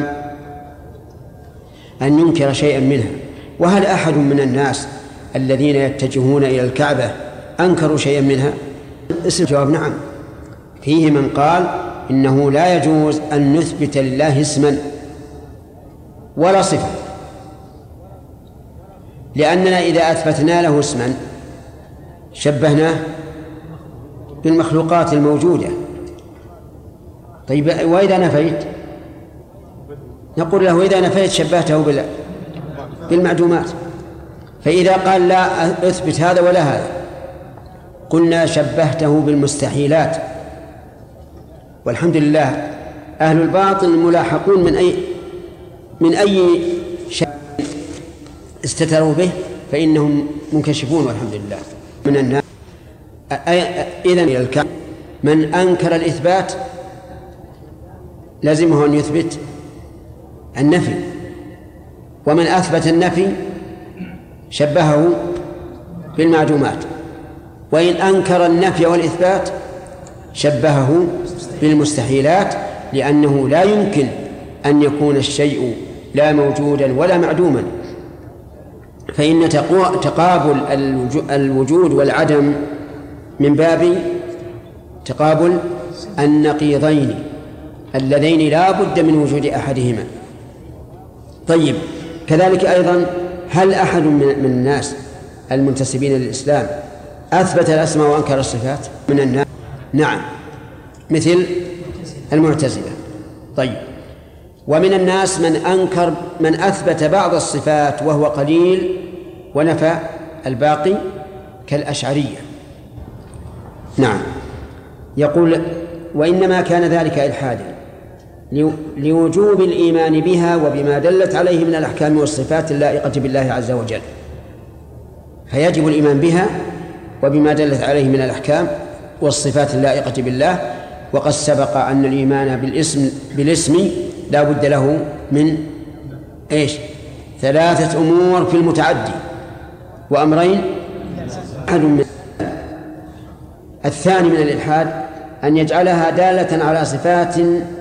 أن ينكر شيئا منها. وهل أحد من الناس الذين يتجهون إلى الكعبة أنكروا شيئا منها؟ اسم جواب نعم. فيه من قال إنه لا يجوز أن نثبت لله اسما ولا صفة، لأننا إذا أثبتنا له اسما شبهناه بالمخلوقات الموجودة. طيب وإذا نفيت نقول له إذا نفيت شبهته بالمعدومات. فإذا قال لا أثبت هذا ولا هذا قلنا شبهته بالمستحيلات. والحمد لله أهل الباطل ملاحقون من أي شيء استتروا به فإنهم منكشفون والحمد لله من الناس. إذن إلى الكلام من أنكر الإثبات لازمه أن يثبت النفي، ومن أثبت النفي شبهه بالمعدومات، وإن أنكر النفي والإثبات شبهه بالمستحيلات، لأنه لا يمكن أن يكون الشيء لا موجودا ولا معدوما، فإن تقابل الوجود والعدم من باب تقابل النقيضين اللذين لا بد من وجود أحدهما. طيب كذلك أيضا هل أحد من الناس المنتسبين للإسلام أثبت الأسماء وأنكر الصفات من الناس؟ نعم، مثل المعتزلة. طيب ومن الناس من أثبت بعض الصفات وهو قليل ونفى الباقي كالأشعرية. نعم، يقول وإنما كان ذلك إلحادا لوجوب الإيمان بها وبما دلت عليه من الأحكام والصفات اللائقة بالله عز وجل، فيجب الإيمان بها وبما دلت عليه من الأحكام والصفات اللائقة بالله. وقد سبق أن الإيمان بالاسم لا بد له من ثلاثة أمور في المتعدي، وأمرين أحد من الثاني من الإلحاد أن يجعلها دالة على صفات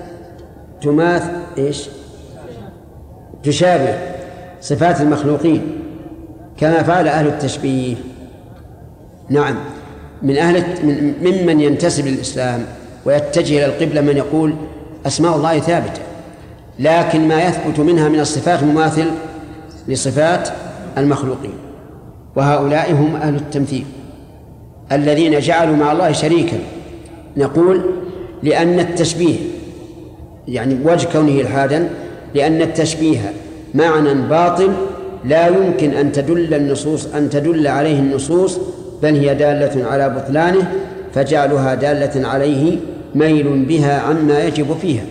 تشابه صفات المخلوقين كما فعل أهل التشبيه. نعم، ممن ينتسب للإسلام ويتجه إلى القبلة من يقول أسماء الله ثابتة، لكن ما يثبت منها من الصفات مماثل لصفات المخلوقين، وهؤلاء هم أهل التمثيل الذين جعلوا مع الله شريكا. نقول لأن التشبيه يعني وجه كونه إلحادا لأن التشبيه معنى باطل لا يمكن أن تدل عليه النصوص، بل هي دالة على بطلانه، فجعلها دالة عليه ميل بها عما يجب فيها.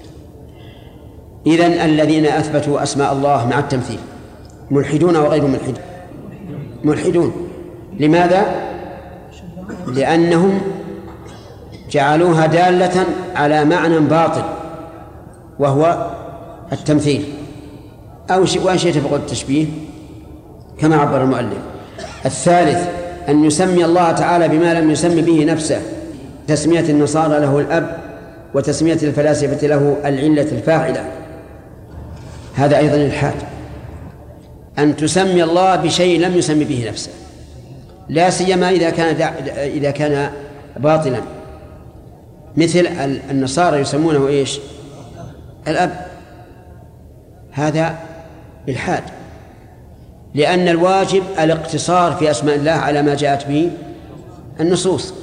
إذن الذين أثبتوا أسماء الله مع التمثيل ملحدون وغير ملحدون. لماذا؟ لأنهم جعلوها دالة على معنى باطل وهو التمثيل أو شيء فقط التشبيه كما عبر المؤلف. الثالث أن يسمي الله تعالى بما لم يسمي به نفسه، تسمية النصارى له الأب وتسمية الفلاسفة له العلة الفاعلة، هذا أيضا الإلحاد، أن تسمي الله بشيء لم يسمي به نفسه، لا سيما إذا كان باطلا، مثل النصارى يسمونه الأب، هذا إلحاد، لأن الواجب الاقتصار في أسماء الله على ما جاءت به النصوص،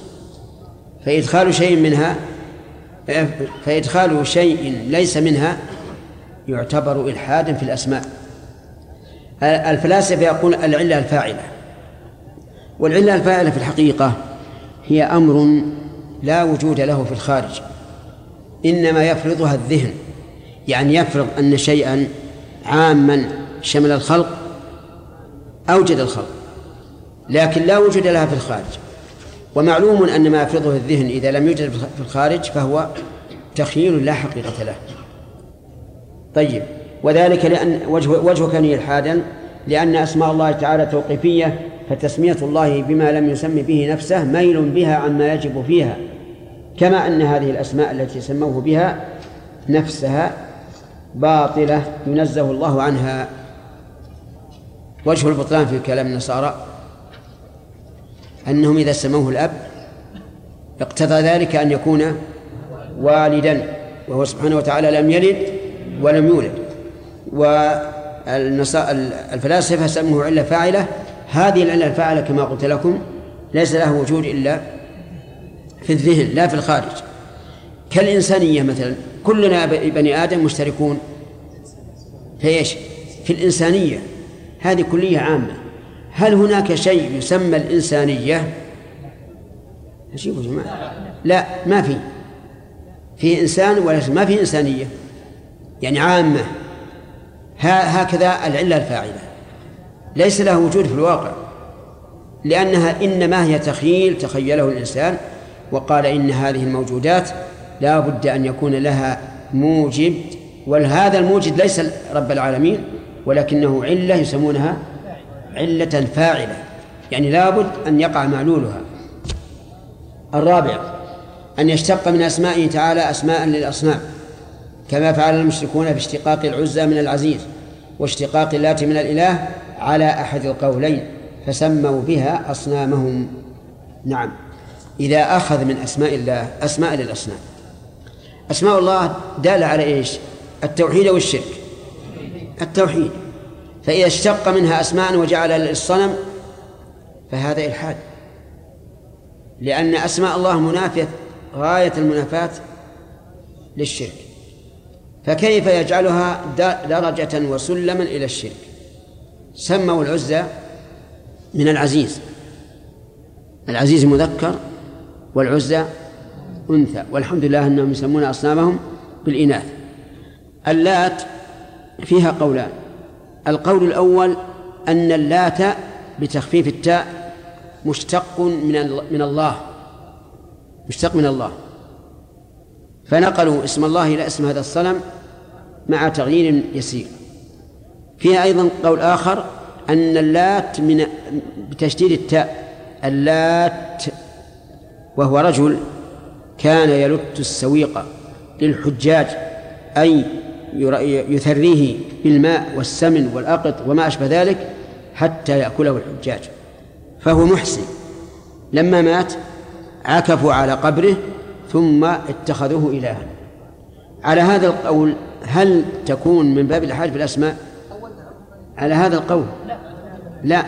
فإدخال شيء ليس منها يعتبر إلحادا في الأسماء. الفلاسفة يقول العلة الفاعلة، والعلة الفاعلة في الحقيقة هي أمر لا وجود له في الخارج، إنما يفرضها الذهن، يعني يفرض أن شيئا عاما شمل الخلق أوجد الخلق، لكن لا وجود لها في الخارج. ومعلوم أن ما يفرضه الذهن إذا لم يوجد في الخارج فهو تخيل لا حقيقة له. طيب، وذلك لأن وجه كان إلحادا لأن أسماء الله تعالى توقيفية، فتسمية الله بما لم يسمي به نفسه ميل بها عما يجب فيها، كما أن هذه الأسماء التي سموه بها نفسها باطلة ينزه الله عنها. وجه البطلان في كلام النصارى أنهم إذا سموه الأب اقتضى ذلك أن يكون والدا، وهو سبحانه وتعالى لم يلد ولم يولد. والفلاسفة سموه علة فاعلة. هذه العلة الفاعلة كما قلت لكم ليس له وجود إلا في الذهن لا في الخارج، كالإنسانية مثلا. كلنا بني آدم مشتركون في إيش؟ في الإنسانية، هذه كلية عامة. هل هناك شيء يسمى الإنسانية؟ أجيبوا جماعة. لا، ما في إنسان ولا ما في إنسانية، يعني عامة. هكذا العلة الفاعلة ليس له وجود في الواقع، لأنها إنما هي تخيل تخيله الإنسان، وقال إن هذه الموجودات لا بد أن يكون لها موجب، وهذا الموجد ليس رب العالمين ولكنه علة يسمونها علة فاعلة، يعني لا بد أن يقع معلولها. الرابع أن يشتق من أسمائه تعالى أسماء للأصنام، كما فعل المشركون في اشتقاق العزى من العزيز واشتقاق اللات من الإله على أحد القولين، فسموا بها أصنامهم. نعم، إذا أخذ من أسماء الله أسماء للأصنام. أسماء الله دالة على إيش؟ التوحيد والشرك. التوحيد، فإذا اشتق منها أسماء وجعل للصنم فهذا إلحاد، لأن أسماء الله منافية غاية المنافاة للشرك، فكيف يجعلها درجة وسلما إلى الشرك؟ سموا العزى من العزيز، العزيز مذكر والعزى أنثى، والحمد لله أنهم يسمون أصنامهم بالإناث. اللات فيها قولان. القول الأول أن اللات بتخفيف التاء مشتق من الله، مشتق من الله، فنقلوا اسم الله إلى اسم هذا الصنم مع تغيير يسير. فيها أيضا قول آخر أن اللات بتشديد التاء، اللات، وهو رجل كان يلت السويق للحجاج، أي يثريه بالماء والسمن والأقط وما أشبه ذلك حتى يأكله الحجاج، فهو محسن. لما مات عكفوا على قبره ثم اتخذوه إلها. على هذا القول هل تكون من باب الإلحاد في الأسماء؟ على هذا القول لا،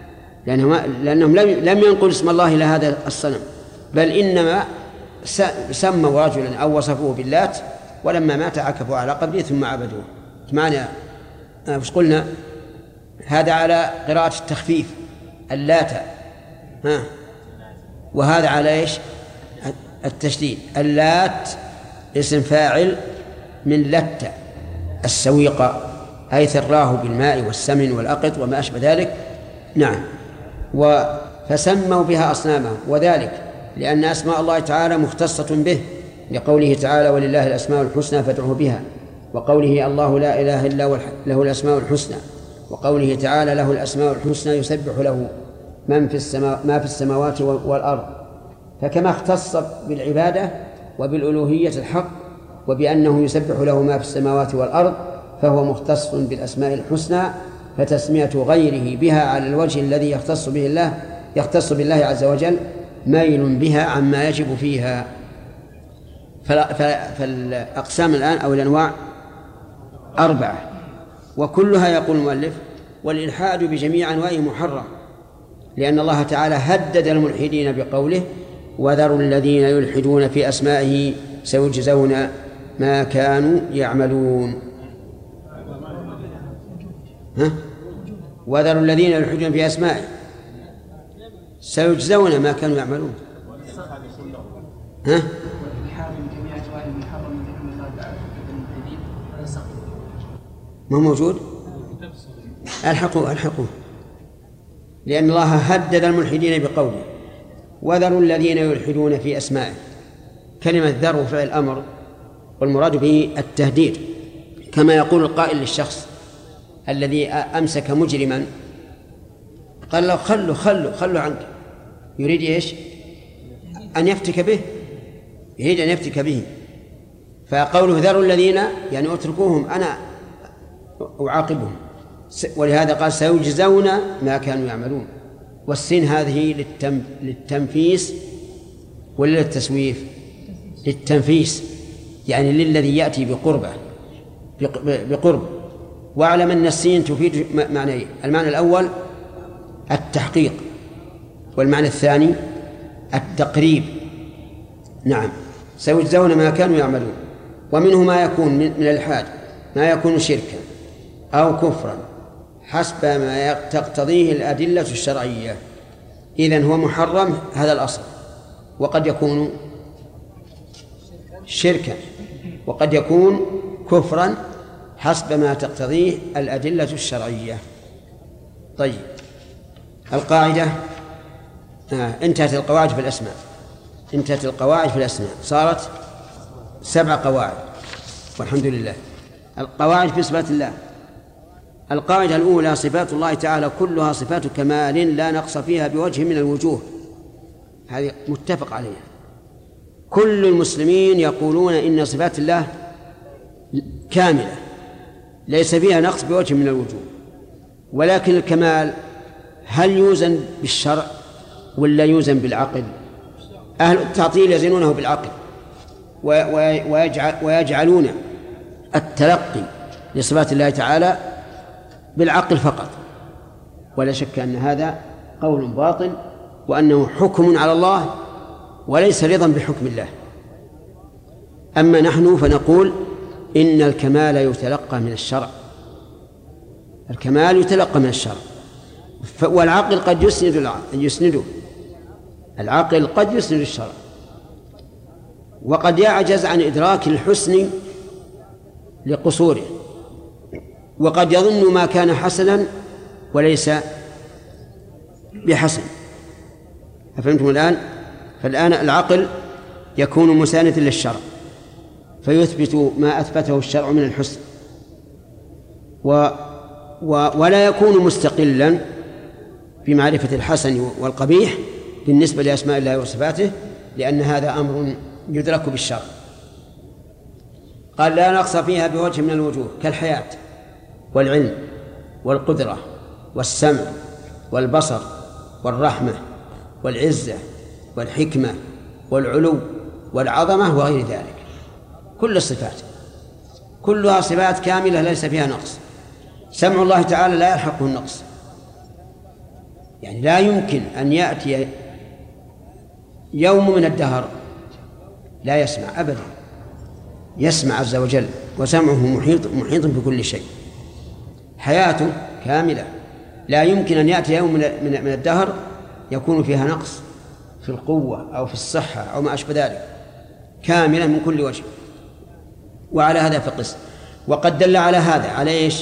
لأنهم لم ينقلوا اسم الله إلى هذا الصنم، بل إنما سموا رجلا أو وصفوه باللات، ولما مات عكفوا على قبره ثم عبدوه. معنا وش قلنا؟ هذا على قراءة التخفيف اللات، وهذا على إيش؟ التشديد. اللات اسم فاعل من لت السويق، أي ثراه بالماء والسمن والأقط وما أشبه ذلك. نعم، فسموا بها أصنامهم، وذلك لأن أسماء الله تعالى مختصة به، لقوله تعالى ولله الأسماء الحسنى فادعوه بها، وقوله الله لا إله إلا له الأسماء الحسنى، وقوله تعالى له الأسماء الحسنى يسبح له ما في السماوات والأرض. فكما اختص بالعبادة وبالألوهية الحق وبأنه يسبح له ما في السماوات والأرض، فهو مختص بالأسماء الحسنى، فتسمية غيره بها على الوجه الذي يختص بالله عز وجل ميل بها عما يجب فيها. فالأقسام الآن أو الأنواع 4، وكلها يقول المؤلف والإلحاد بجميع أنواعه محرم، لأن الله تعالى هدد الملحدين بقوله وذروا الذين يلحدون في أسمائه سيجزون ما كانوا يعملون. وذروا الذين يلحدون في أسمائه سيجزون ما كانوا يعملون. ما موجود؟ الحقوه، لأن الله هدد الملحدين بقوله وذروا الذين يلحدون في أسمائه. كلمة ذروا فعل الأمر، والمراد به التهديد، كما يقول القائل للشخص الذي أمسك مجرما قال له خلوا عنك، يريد إيش؟ أن يفتك به، يريد أن يفتك به. فقوله ذروا الذين يعني اتركوهم أنا أعاقبهم، ولهذا قال سيجزون ما كانوا يعملون. والسين هذه للتنفيس ولا للتسويف؟ للتنفيس، يعني للذي يأتي بقرب. واعلم أن السين تفيد معنيين: المعنى الأول التحقيق، والمعنى الثاني التقريب. نعم، سيجزون ما كانوا يعملون. ومنه ما يكون من الإلحاد، ما يكون شركا أو كفرا حسب ما تقتضيه الأدلة الشرعية. إذن هو محرم، هذا الأصل، وقد يكون شركا وقد يكون كفرا حسب ما تقتضيه الأدلة الشرعية. طيب، القاعدة انتهت القواعد في الأسماء. صارت 7 قواعد والحمد لله. القواعد في صفات الله. القاعدة الأولى: صفات الله تعالى كلها صفات كمال لا نقص فيها بوجه من الوجوه. هذه متفق عليها. كل المسلمين يقولون إن صفات الله كاملة ليس فيها نقص بوجه من الوجوه. ولكن الكمال هل يوزن بالشرع ولا يوزن بالعقل؟ أهل التعطيل يزنونه بالعقل ويجعلون التلقي لصفات الله تعالى بالعقل فقط، ولا شك أن هذا قول باطل، وأنه حكم على الله وليس رضا بحكم الله. أما نحن فنقول إن الكمال يتلقى من الشرع. والعقل قد يسنده. العقل قد يسند الشرع، وقد يعجز عن إدراك الحسن لقصوره، وقد يظن ما كان حسنا وليس بحسن. أفهمتم الآن؟ فالآن العقل يكون مساندا للشرع فيثبت ما أثبته الشرع من الحسن، ولا يكون مستقلا بمعرفة الحسن والقبيح بالنسبة لأسماء الله وصفاته، لأن هذا أمر يدرك بالشرع. قال: لا نقص فيها بوجه من الوجوه، كالحياة والعلم والقدرة والسمع والبصر والرحمة والعزة والحكمة والعلو والعظمة وغير ذلك. كل الصفات كلها صفات كاملة ليس فيها نقص. سمع الله تعالى لا يلحقه النقص، يعني لا يمكن أن يأتي يوم من الدهر لا يسمع أبدا، يسمع عز وجل، وسمعه محيط بكل شيء. حياته كاملة، لا يمكن أن يأتي يوم من الدهر يكون فيها نقص في القوة أو في الصحة أو ما أشبه ذلك، كاملة من كل وجه. وعلى هذا فقس. وقد دل على هذا على إيش؟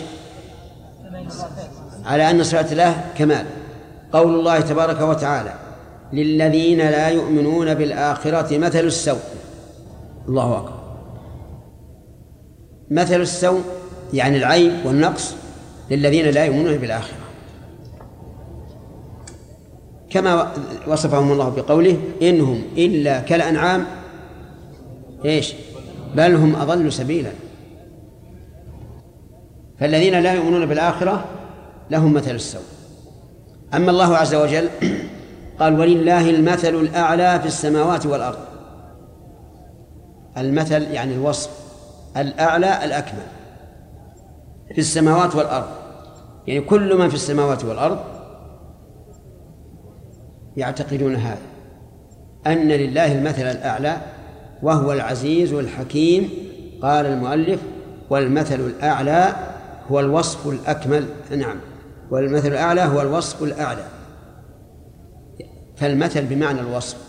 على أن صفات الله كمال. قول الله تبارك وتعالى: للذين لا يؤمنون بالآخرة مثل السوء. الله أكبر. مثل السوء يعني العيب والنقص للذين لا يؤمنون بالآخرة، كما وصفهم الله بقوله: إنهم إلا كالأنعام إيش؟ بل هم أضل سبيلا. فالذين لا يؤمنون بالآخرة لهم مثل السوء. أما الله عز وجل قال: ولله المثل الأعلى في السماوات والأرض. المثل يعني الوصف، الأعلى الأكمل في السماوات والأرض، يعني كل من في السماوات والأرض يعتقدون هذا، أن لله المثل الأعلى وهو العزيز الحكيم. قال المؤلف: والمثل الأعلى هو الوصف الأكمل. نعم، والمثل الأعلى هو الوصف الأعلى. فالمثل بمعنى الوصف.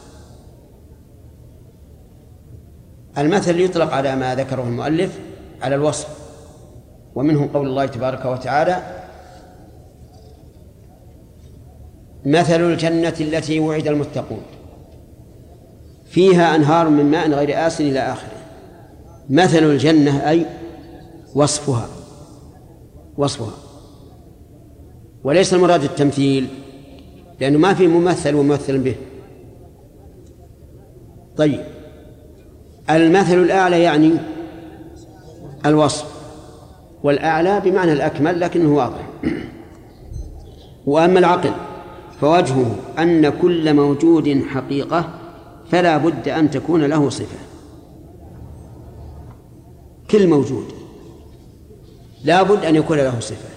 المثل يطلق على ما ذكره المؤلف على الوصف، ومنه قول الله تبارك وتعالى: مثل الجنة التي وعد المتقون فيها أنهار من ماء غير آسن إلى آخره. مثل الجنة أي وصفها، وليس المراد التمثيل، لأنه ما في ممثل وممثل به. طيب، المثل الأعلى يعني الوصف، والأعلى بمعنى الأكمل لكنه واضح. وأما العقل فوجهه أن كل موجود حقيقة فلا بد أن تكون له صفة. كل موجود لا بد أن يكون له صفة.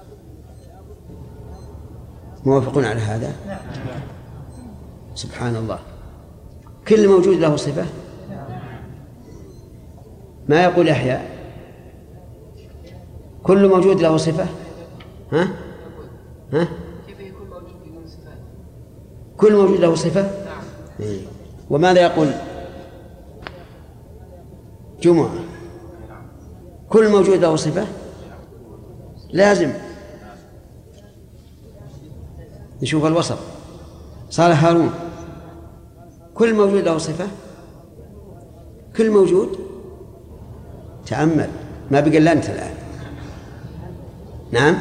موافقون على هذا؟ سبحان الله، كل موجود له صفة. ما يقول يحيى كل موجود له صفة؟ ها؟ كيف يكون موجود بدون صفات؟ كل موجود له صفة؟ وماذا يقول جمعة؟ كل موجود له صفة؟ لازم نشوف الوسط. صالح هارون كل موجود له صفة؟ كل موجود؟ تأمل، ما بقى إلا أنت الآن. نعم.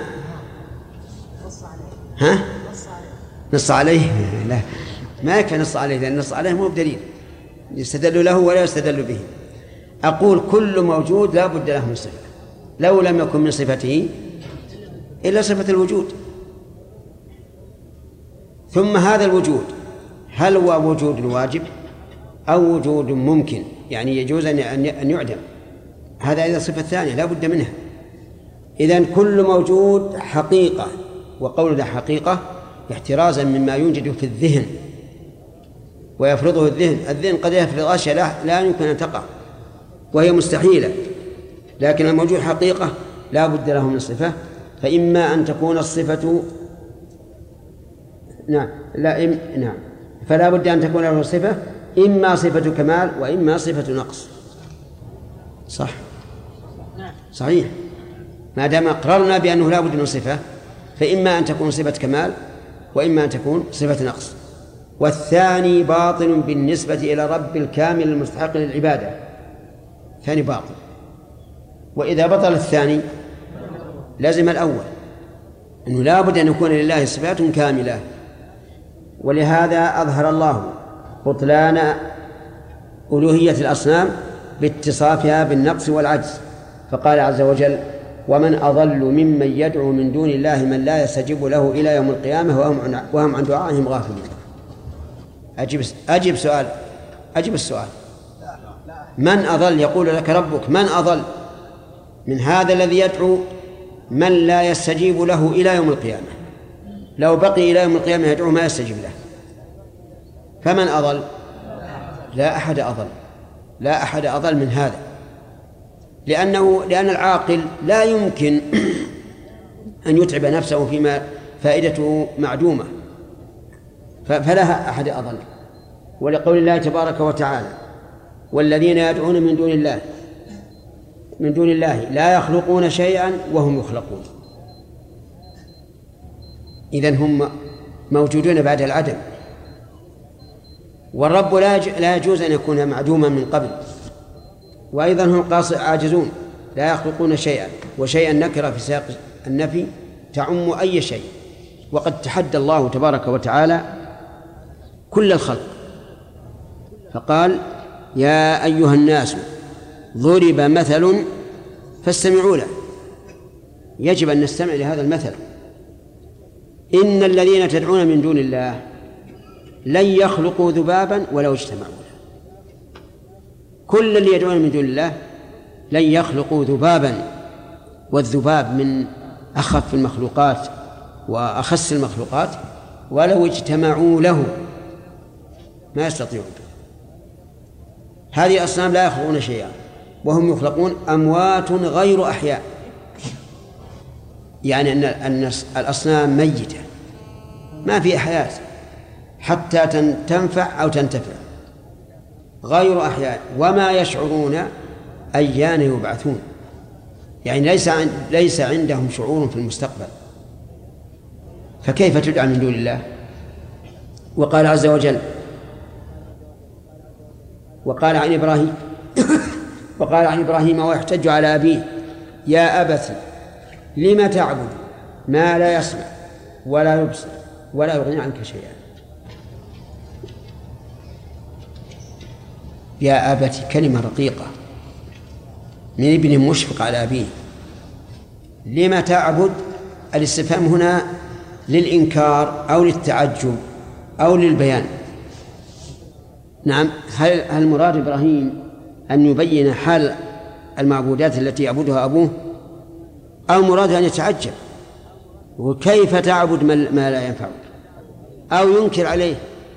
ها؟ نص عليه؟ لا، ما يكفي نص عليه، لأن نص عليه مو بدليل يستدل له ولا يستدل به. أقول كل موجود لا بد له من صفة، لو لم يكن من صفته إلا صفة الوجود. ثم هذا الوجود هل هو وجود واجب أو وجود ممكن، يعني يجوز أن يعدم؟ هذا إذا صفة ثانية لا بد منها. إذن كل موجود حقيقة، وقولنا حقيقة احترازا مما يوجد في الذهن ويفرضه الذهن قد يفرض أشياء لا يمكن أن تقع وهي مستحيلة، لكن الموجود حقيقة لا بد له من صفة. فإما أن تكون الصفة نعم فلا بد أن تكون له صفة، إما صفة كمال وإما صفة نقص. صح؟ صحيح. ما دام أقررنا بأنه لا بد من صفة، فإما أن تكون صفة كمال وإما أن تكون صفة نقص. والثاني باطل بالنسبة إلى رب الكامل المستحق للعبادة، ثاني باطل. وإذا بطل الثاني لازم الأول، أنه لا بد أن يكون لله صفات كاملة. ولهذا أظهر الله بطلان ألوهية الأصنام باتصافها بالنقص والعجز، فقال عز وجل: ومن أضل ممن يدعو من دون الله من لا يستجيب له إلى يوم القيامة وهم عن دعائهم غافلون. أجب السؤال. من أضل؟ يقول لك ربك: من أضل من هذا الذي يدعو من لا يستجيب له إلى يوم القيامة؟ لو بقي إلى يوم القيامة يدعو ما يستجيب له، فمن أضل؟ لا أحد أضل من هذا، لأن العاقل لا يمكن أن يتعب نفسه فيما فائدته معدومة، فلا أحد أضل. ولقول الله تبارك وتعالى: والذين يدعون من دون الله لا يخلقون شيئا وهم يخلقون. إذن هم موجودون بعد العدم، والرب لا يجوز أن يكون معدوما من قبل. وأيضا هم عاجزون، لا يخلقون شيئا، وشيئا نكرة في سياق النفي تعم أي شيء. وقد تحدى الله تبارك وتعالى كل الخلق فقال: يا أيها الناس ضرب مثل فاستمعوا له. يجب أن نستمع لهذا المثل. إن الذين تدعون من دون الله لن يخلقوا ذبابا ولو اجتمعوا له. كل اللي يدعون من دون الله لن يخلقوا ذبابا، والذباب من أخف المخلوقات وأخس المخلوقات، ولو اجتمعوا له ما يستطيعون. هذه الأصنام لا يخلقون شيئا وهم يخلقون، أموات غير أحياء، يعني أن الأصنام ميتة ما في حياة حتى تنفع أو تنتفع، غير أحياء، وما يشعرون أيان يبعثون، يعني ليس عندهم شعور في المستقبل، فكيف تدعى من دون الله؟ وقال عز وجل: وقال عن إبراهيم ويحتج على أبيه: يا أبت لم تعبد ما لا يسمع ولا يبصر ولا يغني عنك شيئا. يا أبت كلمة رقيقة من ابن مشفق على أبيه. لم تعبد؟ الاستفهام هنا للإنكار أو للتعجب أو للبيان. نعم. هل المراد إبراهيم أن يبين حال المعبودات التي يعبدها أبوه، أو مراد أن يتعجب وكيف تعبد ما لا ينفعك، أو ينكر عليه؟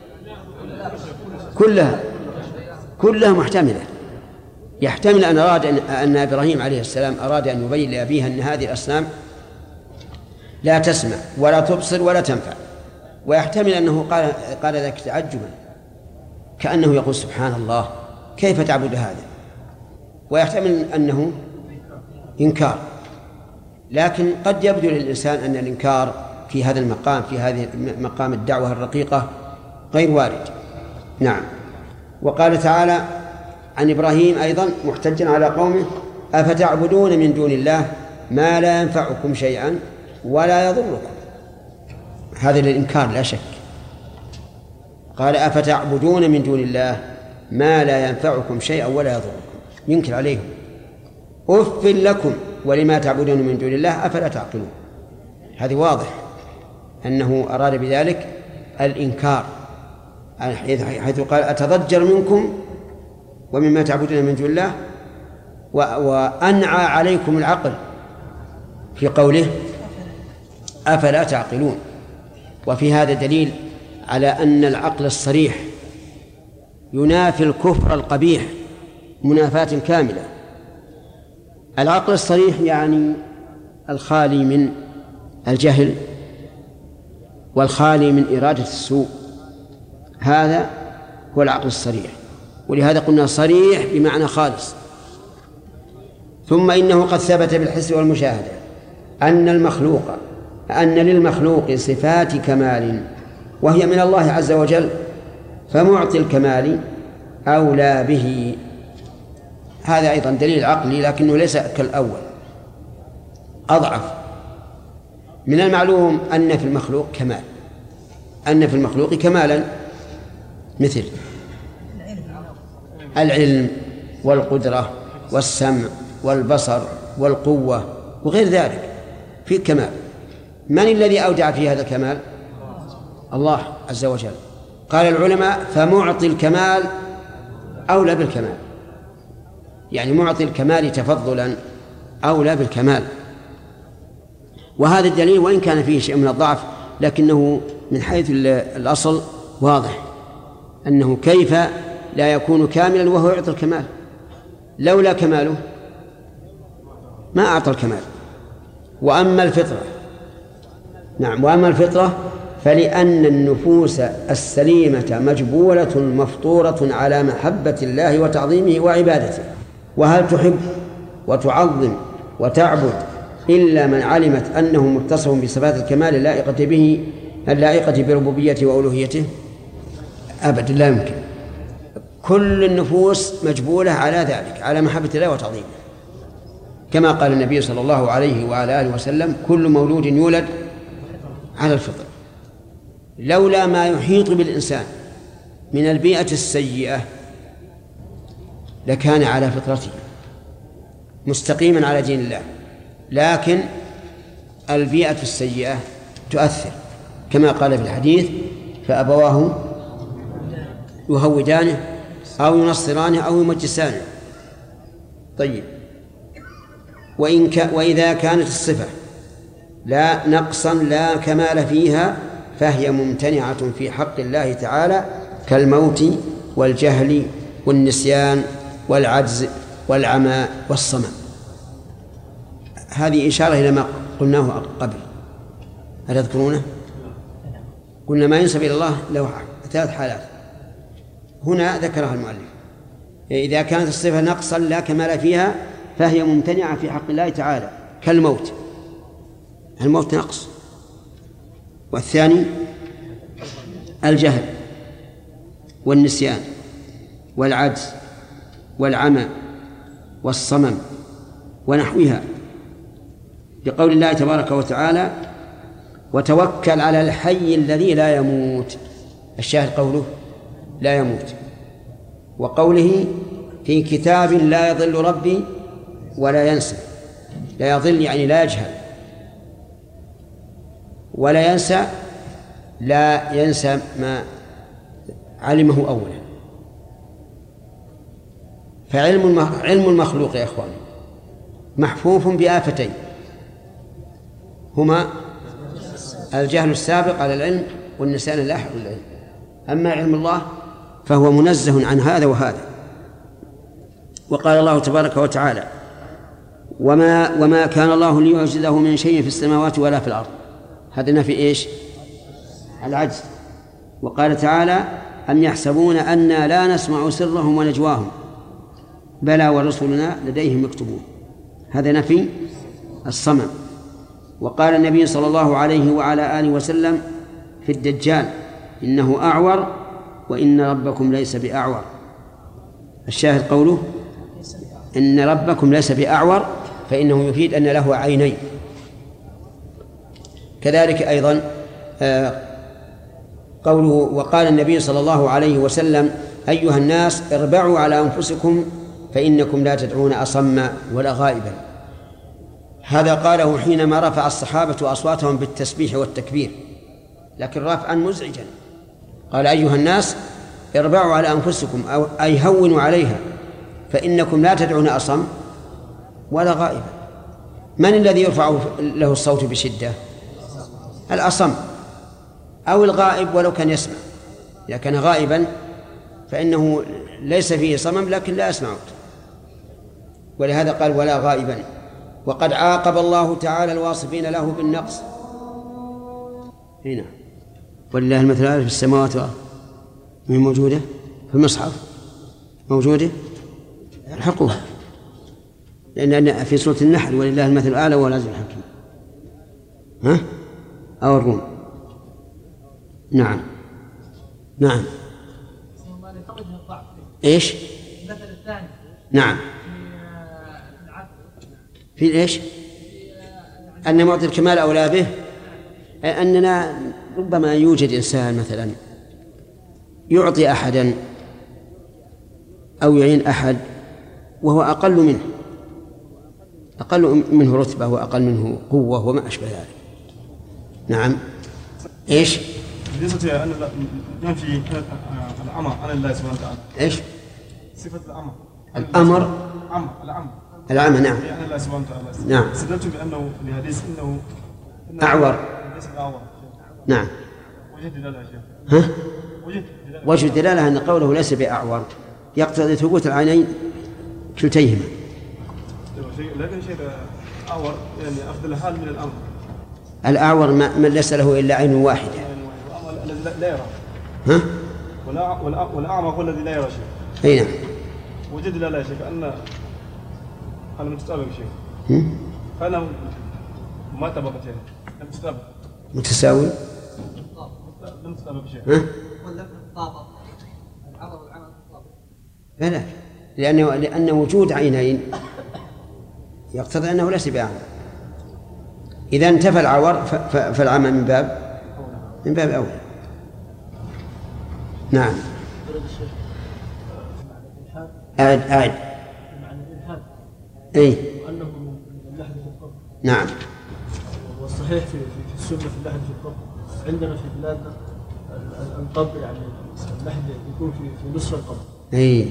كلها محتملة. يحتمل أن أراد أن إبراهيم عليه السلام أراد أن يبين لأبيه أن هذه الأصنام لا تسمع ولا تبصر ولا تنفع، ويحتمل أنه قال ذلك تعجبا كأنه يقول سبحان الله كيف تعبد هذا، ويحتمل أنه إنكار. لكن قد يبدو للإنسان أن الإنكار في هذا المقام، في هذه مقام الدعوة الرقيقة، غير وارد. نعم. وقال تعالى عن إبراهيم أيضا محتجا على قومه: أفتعبدون من دون الله ما لا ينفعكم شيئا ولا يضركم. هذا للإنكار لا شك. قال: أفتعبدون من دون الله ما لا ينفعكم شيئا ولا يضركم، ينكر عليهم. أف لكم ولما تعبدون من دون الله أفلا تعقلون. هذه واضح أنه أراد بذلك الإنكار، حيث قال: أتضجر منكم ومما تعبدون من دون الله، وأنعى عليكم العقل في قوله أفلا تعقلون. وفي هذا دليل على أن العقل الصريح ينافي الكفر القبيح منافاة كاملة. العقل الصريح يعني الخالي من الجهل والخالي من إرادة السوء، هذا هو العقل الصريح، ولهذا قلنا صريح بمعنى خالص. ثم إنه قد ثبت بالحس والمشاهدة أن للمخلوق صفات كمال وهي من الله عز وجل، فمعطي الكمال أولى به. هذا أيضا دليل عقلي لكنه ليس كالأول، أضعف. من المعلوم أن في المخلوق كمال، أن في المخلوق كمالا مثل العلم والقدرة والسمع والبصر والقوة وغير ذلك، في كمال. من الذي أودع في هذا الكمال؟ الله عز وجل. قال العلماء: فمعطي الكمال أولى بالكمال، يعني معطي الكمال تفضلا أولى بالكمال. وهذا الدليل وإن كان فيه شيء من الضعف لكنه من حيث الأصل واضح، أنه كيف لا يكون كاملا وهو يعطي الكمال؟ لولا كماله ما أعطى الكمال. وأما الفطرة فلأن النفوس السليمة مجبولة مفطورة على محبة الله وتعظيمه وعبادته. وهل تحب وتعظم وتعبد إلا من علمت أنه متصف بصفات الكمال اللائقة بربوبيته وألوهيته؟ أبدا لا يمكن. كل النفوس مجبولة على ذلك، على محبة الله وتعظيمه، كما قال النبي صلى الله عليه وعلى آله وسلم: كل مولود يولد على الفطر. لولا ما يحيط بالإنسان من البيئة السيئة لكان على فطرته مستقيما على دين الله، لكن البيئة السيئة تؤثر، كما قال في الحديث: فأبواه يهودانه أو ينصرانه أو يمجسانه. طيب، وإذا كانت الصفة لا نقصا لا كمال فيها فهي ممتنعة في حق الله تعالى، كالموت والجهل والنسيان والعجز والعمى والصمم. هذه إشارة إلى ما قلناه قبل، هل تذكرونه؟ قلنا ما ينسب إلى الله له 3 حالات، هنا ذكرها المؤلف: إذا كانت الصفة نقصا لا كمال فيها فهي ممتنعة في حق الله تعالى، كالموت، الموت نقص. والثاني الجهل والنسيان والعجز والعمى والصمم ونحوها، بقول الله تبارك وتعالى: وتوكل على الحي الذي لا يموت. الشاهد قوله لا يموت، وقوله في كتاب لا يضل ربي ولا ينسى. لا يضل يعني لا يجهل، ولا ينسى لا ينسى ما علمه أولا. علم المخلوق يا إخوان محفوف بآفتين، هما الجهل السابق على العلم والنسيان اللاحق للعلم. أما علم الله فهو منزه عن هذا وهذا. وقال الله تبارك وتعالى: وما كان الله ليعجزه من شيء في السماوات ولا في الأرض. هذا نفي إيش؟ العجز. وقال تعالى: أم يحسبون أنا لا نسمع سرهم ونجواهم بلى ورسلنا لديهم يكتبون. هذا نفي الصمم. وقال النبي صلى الله عليه وعلى آله وسلم في الدجال: إنه أعور وإن ربكم ليس بأعور. الشاهد قوله إن ربكم ليس بأعور، فإنه يفيد أن له عينين. كذلك أيضا قوله: وقال النبي صلى الله عليه وسلم: أيها الناس اربعوا على أنفسكم فإنكم لا تدعون أصم ولا غائبا. هذا قاله حينما رفع الصحابة أصواتهم بالتسبيح والتكبير، لكن رفعا مزعجا. قال: أيها الناس اربعوا على أنفسكم، أي هونوا عليها، فإنكم لا تدعون أصم ولا غائبا. من الذي يرفع له الصوت بشدة؟ الأصم أو الغائب ولو كان يسمع. إذا كان غائبا فإنه ليس فيه صمم لكن لا يسمع، ولهذا قال: ولا غائبا. وقد عاقب الله تعالى الواصفين له بالنقص. هنا ولله المثل الأعلى في السماوات والأرض. من موجودة في المصحف؟ موجودة؟ الحقوها، لأن في سورة النحل: ولله المثل الأعلى وهو العزيز الحكيم. ها؟ أو الروم. نعم. إيش؟ المثل الثاني. نعم. في إيش؟ أن معطي الكمال أولى به. أننا ربما يوجد إنسان مثلا يعطي أحدا أو يعين أحد وهو أقل منه رتبة وأقل منه قوة وما أشبه ذلك. نعم. إيش؟ بالنسبة أن ننفي الأمر عن الله سبحانه وتعالى. إيش؟ صفة الأمر. العمى. نعم. عن الله سبحانه وتعالى. نعم. استدلت بأنه لحديث إنه أعور. ليس بأعور. نعم. وجه دلالة يا شيخ. ها؟ وجه الدلالة أن قوله ليس بأعور يقتضي ثبوت العينين كلتيهما. لكن شيء أعور يعني أفضل حال من الأمر. الأعور من ليس له إلا عين واحدة. الذي لا يرى. ها؟ والأعمى هو الذي لا يرى شيء. أي نعم. وجه دلالة يا شيخ أن أنا متسابق شيء. فأنا ما تبقى شيء. متساوي. لم تسابق شيء. ها؟ لا، لأن وجود عينين يقتضي أنه ليس بأعمى. إذا انتفى العور فالعمى من باب أولى. نعم. أعد. أي. نعم. والصحيح في السنة في اللحد في القبر. عندنا في بلادنا القبر يعني اللحد يكون في نصف القبر. أي.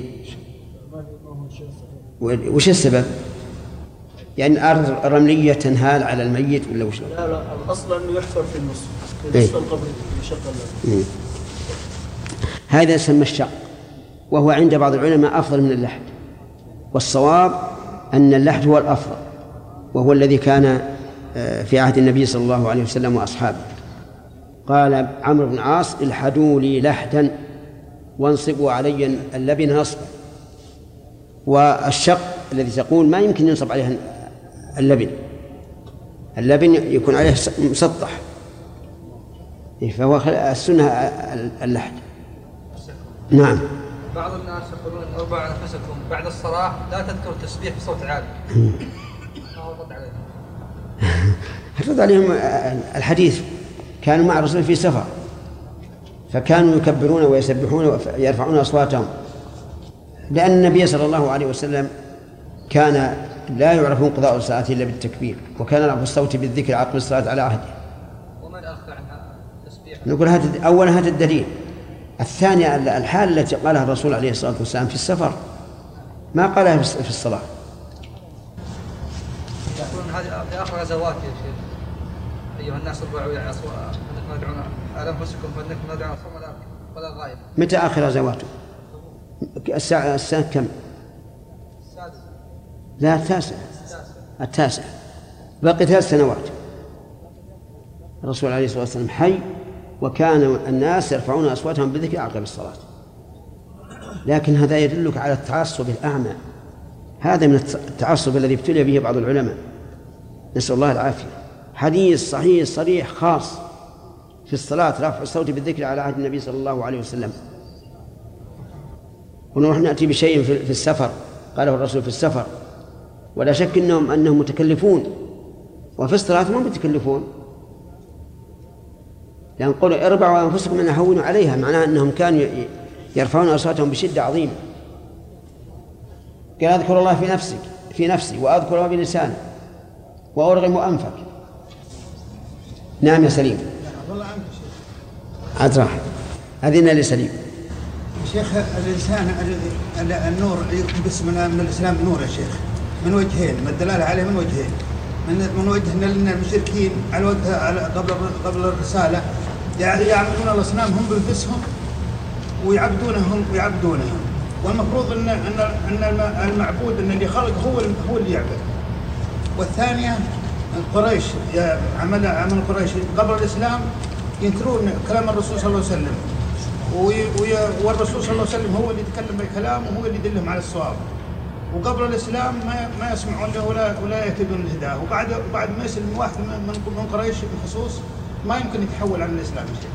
وش السبب؟ يعني الأرض الرملية تنهال على الميت ولا وش؟ لا الأصل أنه يحفر في النصف. في نصف القبر يشق له. هذا يسمى الشق، وهو عند بعض العلماء أفضل من اللحد. والصواب أن اللحد هو الأفضل، وهو الذي كان في عهد النبي صلى الله عليه وسلم وأصحابه. قال عمرو بن العاص: الحدوا لي لحدا وانصبوا علي اللبن نصبا. والشق الذي تقول ما يمكن ينصب عليه اللبن يكون عليه مسطح، فهو السنة اللحد. نعم. بعض الناس يقولون اربعوا على انفسكم بعد الصلاة لا تذكر التسبيح بصوت عالي. ما هو الرد عليهم؟ الرد عليهم الحديث: كانوا مع الرسول في سفر فكانوا يكبرون ويسبحون ويرفعون أصواتهم، لأن النبي صلى الله عليه وسلم كان لا يعرف انقضاء الصلاة إلا بالتكبير، وكان رفع الصوت بالذكر عقب الصلاة على عهده. ومن أخذ عنها التسبيح؟ نقول أولا هذا الدليل. الثاني الحال التي قالها الرسول عليه الصلاة والسلام في السفر، ما قالها في الصلاة. يقولون هذه في آخر غزوات يا شيخ. أيها الناس اربعوا يعني أنكم تدعون على أنفسكم فإنكم تدعون صوم ولا غائب. متى آخر غزواته؟ السنة كم؟ السادسة. لا التاسع. بقي 3 سنوات. الرسول عليه الصلاة والسلام حي، وكان الناس يرفعون أصواتهم بالذكر عقب الصلاة. لكن هذا يدلك على التعصب الأعمى. هذا من التعصب الذي ابتلي به بعض العلماء، نسأل الله العافية. حديث صحيح صريح خاص في الصلاة رفع الصوت بالذكر على عهد النبي صلى الله عليه وسلم. ونروح نأتي بشيء في السفر قاله الرسول في السفر، ولا شك أنهم متكلفون، وفي الصلاة ما متكلفون، لأن قولوا اربعوا أنفسكم أن هونوا عليها معناها أنهم كانوا يرفعون أصواتهم بشدة عظيمة. قال أذكر الله في نفسي وأذكر الله بلساني وأرغم أنفك. نعم يا سليم. والله عنك عاد راح هذه لسليم. شيخ الإنسان النور يقسم من الإسلام نور يا شيخ من وجهين، من الدلالة عليه من وجهين. من وجه أن المشركين قبل الرسالة يعبدون الأصنام هم بأنفسهم ويعبدونهم، والمفروض أن المعبود أن اللي خلق هو اللي يعبد. والثانية قريش عمل قريش قبل الإسلام ينكرون كلام الرسول صلى الله عليه وسلم، والرسول صلى الله عليه وسلم هو اللي يتكلم بالكلام وهو اللي يدلهم على الصواب. وقبل الإسلام ما يسمعون له ولا يهتدون الهداية. وبعد ما يسلم واحد من قريش بخصوص ما يمكن يتحول عن الإسلام شيء.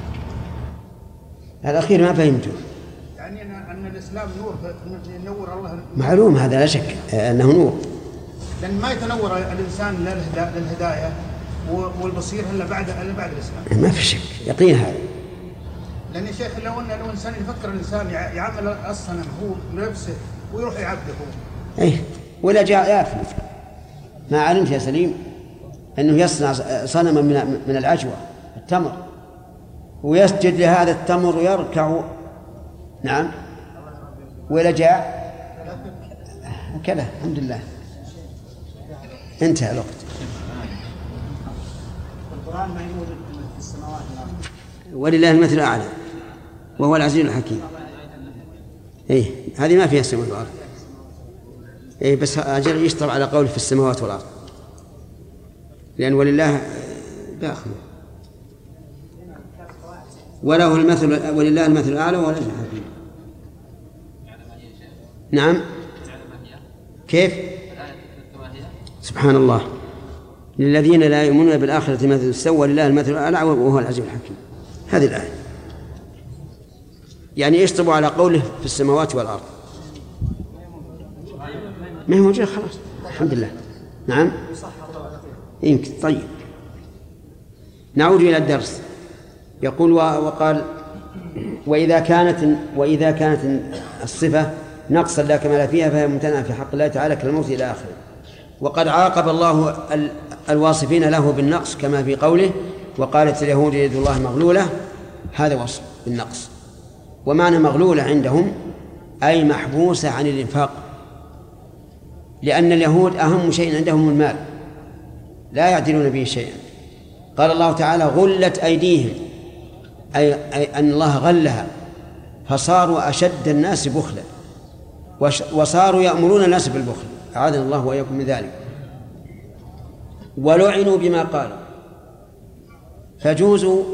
الأخير ما فهمته. يعني أن الإسلام نور ينور الله. معلوم هذا لا شك أنه نور. لأن ما يتنور الإنسان للهداية والبصير إلا بعد الإسلام. ما في شك يقين هذا. لأن يا شيخ لو إنسان يفكر الإنسان يعمل الصنم هو نفسه ويروح يعبده هو. إيه ولا جاء يافلت. ما علمت يا سليم أنه يصنع صنما من العجوة التمر ويسجد لهذا التمر ويركع. نعم ولا جاء كذا. الحمد لله انتهى الوقت. القرآن ما يوجد في السماوات والأرض ولله المثل الأعلى وهو العزيز الحكيم. إيه هذه ما فيها السماوات والأرض. إيه بس أجل يشطب على قول في السماوات والأرض، لأن ولله داخل وله المثل ولله المثل الأعلى وهو العزيز الحكيم. نعم كيف؟ سبحان الله. للذين لا يؤمنون بالآخرة مثل السوء ولله المثل الأعلى وهو العزيز الحكيم. هذه الآية يعني يشطبوا على قوله في السماوات والأرض. ما هي موجودة خلاص الحمد لله. نعم يمكن. طيب نعود إلى الدرس. يقول وقال وإذا كانت الصفة نقصا لا كمال فيها فهي ممتنعة في حق الله تعالى كالموت إلى آخره. وقد عاقب الله الواصفين له بالنقص كما في قوله وقالت اليهود يد الله مغلولة. هذا وصف بالنقص. ومعنى مغلولة عندهم أي محبوسة عن الإنفاق، لأن اليهود أهم شيء عندهم المال لا يعدلون به شيئا. قال الله تعالى غلت أيديهم أي أن الله غلها فصاروا أشد الناس بخلا وصاروا يأمرون الناس بالبخل. أعاذنا الله وإياكم من ذلك. ولعنوا بما قالوا فجوزوا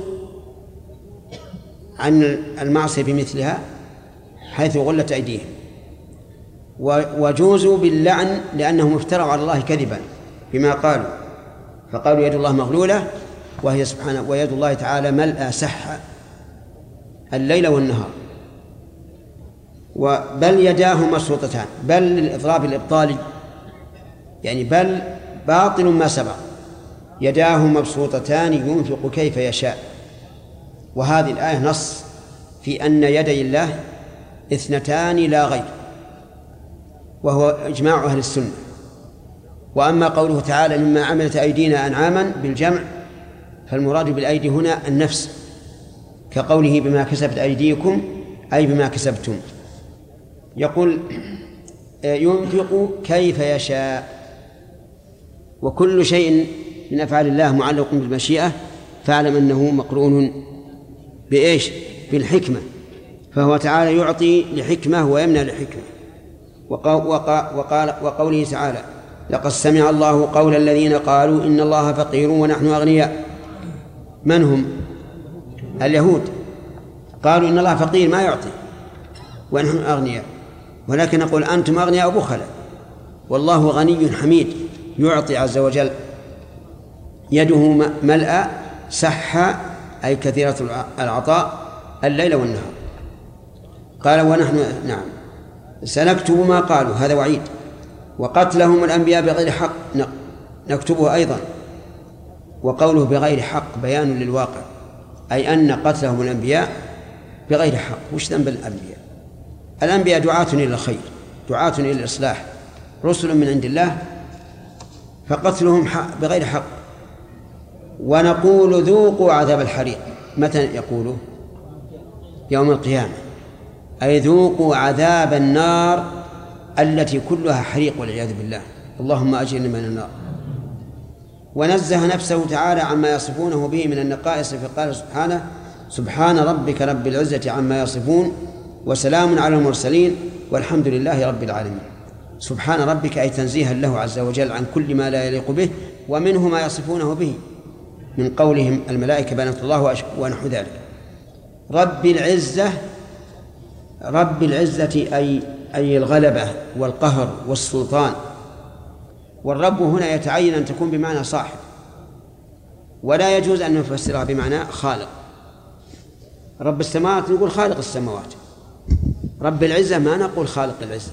عن المعصية بمثلها حيث غلت أيديهم، وجوزوا باللعن لأنهم افتروا على الله كذبا بما قالوا، فقالوا يد الله مغلولة وهي سبحانه ويد الله تعالى ملأ سحا الليل والنهار. بل يداه مبسوطتان، بل للإضراب الإبطالي يعني بل باطل ما سبق. يداه مبسوطتان ينفق كيف يشاء. وهذه الآية نص في أن يدي الله اثنتان لا غير، وهو إجماع أهل السنة. وأما قوله تعالى مما عملت أيدينا أنعاما بالجمع فالمراد بالأيدي هنا النفس، كقوله بما كسبت أيديكم أي بما كسبتم. يقول ينفق كيف يشاء. وكل شيء من أفعال الله معلق بالمشيئة فاعلم أنه مقرون بإيش؟ بالحكمة. فهو تعالى يعطي لحكمة ويمنع لحكمة. وقوله تعالى لقد سمع الله قول الذين قالوا إن الله فقير ونحن أغنياء. من هم؟ اليهود قالوا إن الله فقير ما يعطي ونحن أغنياء، ولكن نقول أنتم أغنياء بخلاء والله غني حميد يعطي عز وجل، يده ملأ سحة أي كثيرة العطاء الليل والنهار. قال ونحن نعم سنكتب ما قالوا، هذا وعيد، وقتلهم الأنبياء بغير حق نكتبه أيضا. وقوله بغير حق بيان للواقع، أي أن قتلهم الأنبياء بغير حق. وش ذنب الأنبياء؟ الأنبياء دعاة إلى الخير، دعاة إلى الإصلاح، رسل من عند الله، فقتلهم بغير حق. ونقول ذوقوا عذاب الحريق. متى يقولوا؟ يوم القيامة، أي ذوقوا عذاب النار التي كلها حريق والعياذ بالله، اللهم أجرنا من النار. ونزه نفسه تعالى عما يصفونه به من النقائص، فقال سبحانه سبحان ربك رب العزة عما يصفون وسلام على المرسلين والحمد لله رب العالمين. سبحان ربك أي تنزيها له عز وجل عن كل ما لا يليق به، ومنه ما يصفونه به من قولهم الملائكة بنات الله ونحو ذلك. رب العزة، رب العزة أي الغلبة والقهر والسلطان. والرب هنا يتعين أن تكون بمعنى صاحب، ولا يجوز أن نفسرها بمعنى خالق. رب السماوات نقول خالق السماوات، رب العزة ما نقول خالق العزة،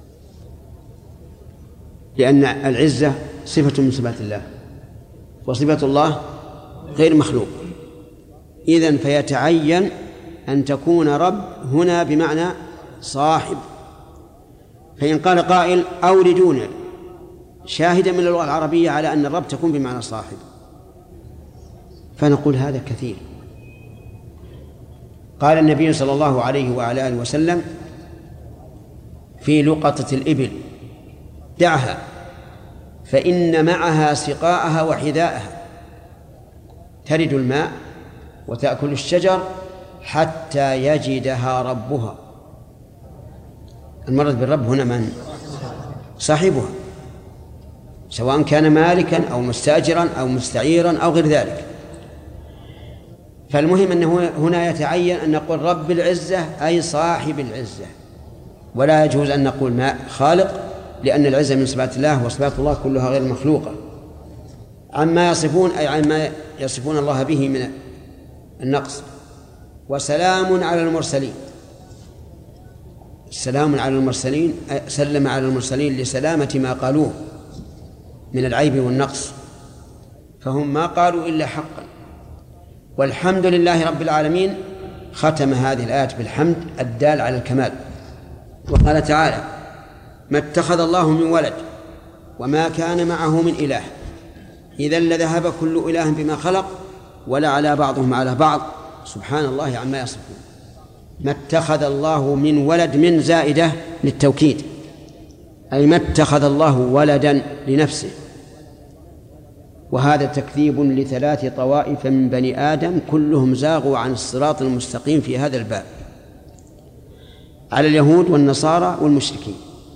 لأن العزة صفة من صفات الله، وصفة الله غير مخلوق. إذن فيتعين أن تكون رب هنا بمعنى صاحب. فإن قال قائل أوردون شاهدا من اللغة العربية على أن الرب تكون بمعنى صاحب، فنقول هذا كثير. قال النبي صلى الله عليه وعلى آله وسلم في لقطة الإبل دعها فإن معها سقاءها وحذاءها، ترد الماء وتأكل الشجر حتى يجدها ربها. المرض بالرب هنا من؟ صاحبها، سواء كان مالكا أو مستأجرا أو مستعيرا أو غير ذلك. فالمهم أنه هنا يتعين أن نقول رب العزة أي صاحب العزة، ولا يجوز أن نقول ما خالق، لأن العزة من صفات الله، وصفات الله كلها غير مخلوقة. عما يصفون أي عما يصفون الله به من النقص. وسلام على المرسلين، السلام على المرسلين سلم على المرسلين لسلامة ما قالوه من العيب والنقص، فهم ما قالوا إلا حقا. والحمد لله رب العالمين، ختم هذه الآية بالحمد الدال على الكمال. وقال تعالى ما اتخذ الله من ولد وما كان معه من إله إذا لذهب كل إله بما خلق ولعلى بعضهم على بعض سبحان الله عما يصفون. ما اتخذ الله من ولد، من زائدة للتوكيد، أي ما اتخذ الله ولدا لنفسه. وهذا تكذيب ل3 طوائف من بني آدم كلهم زاغوا عن الصراط المستقيم في هذا الباب، على اليهود والنصارى والمشركين.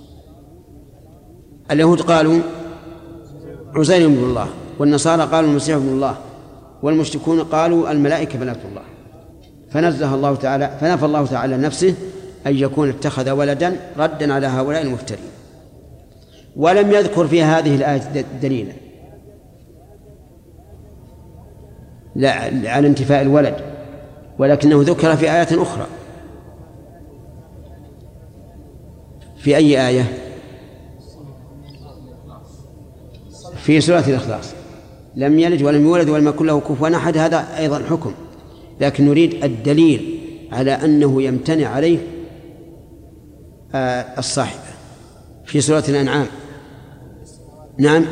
اليهود قالوا عزير بن الله، والنصارى قالوا المسيح ابن الله، والمشركون قالوا الملائكة بنات الله. فنفى الله تعالى نفسه أن يكون اتخذ ولدا ردا على هؤلاء المفترين. ولم يذكر في هذه الآية دليلا على انتفاء الولد، ولكنه ذكر في آيات أخرى. في أي آية؟ في سورة الإخلاص، لم يلد ولم يولد ولم يكن له كفوا أحد. هذا أيضا حكم، لكن نريد الدليل على أنه يمتنع عليه الصاحب. في سورة الأنعام نعم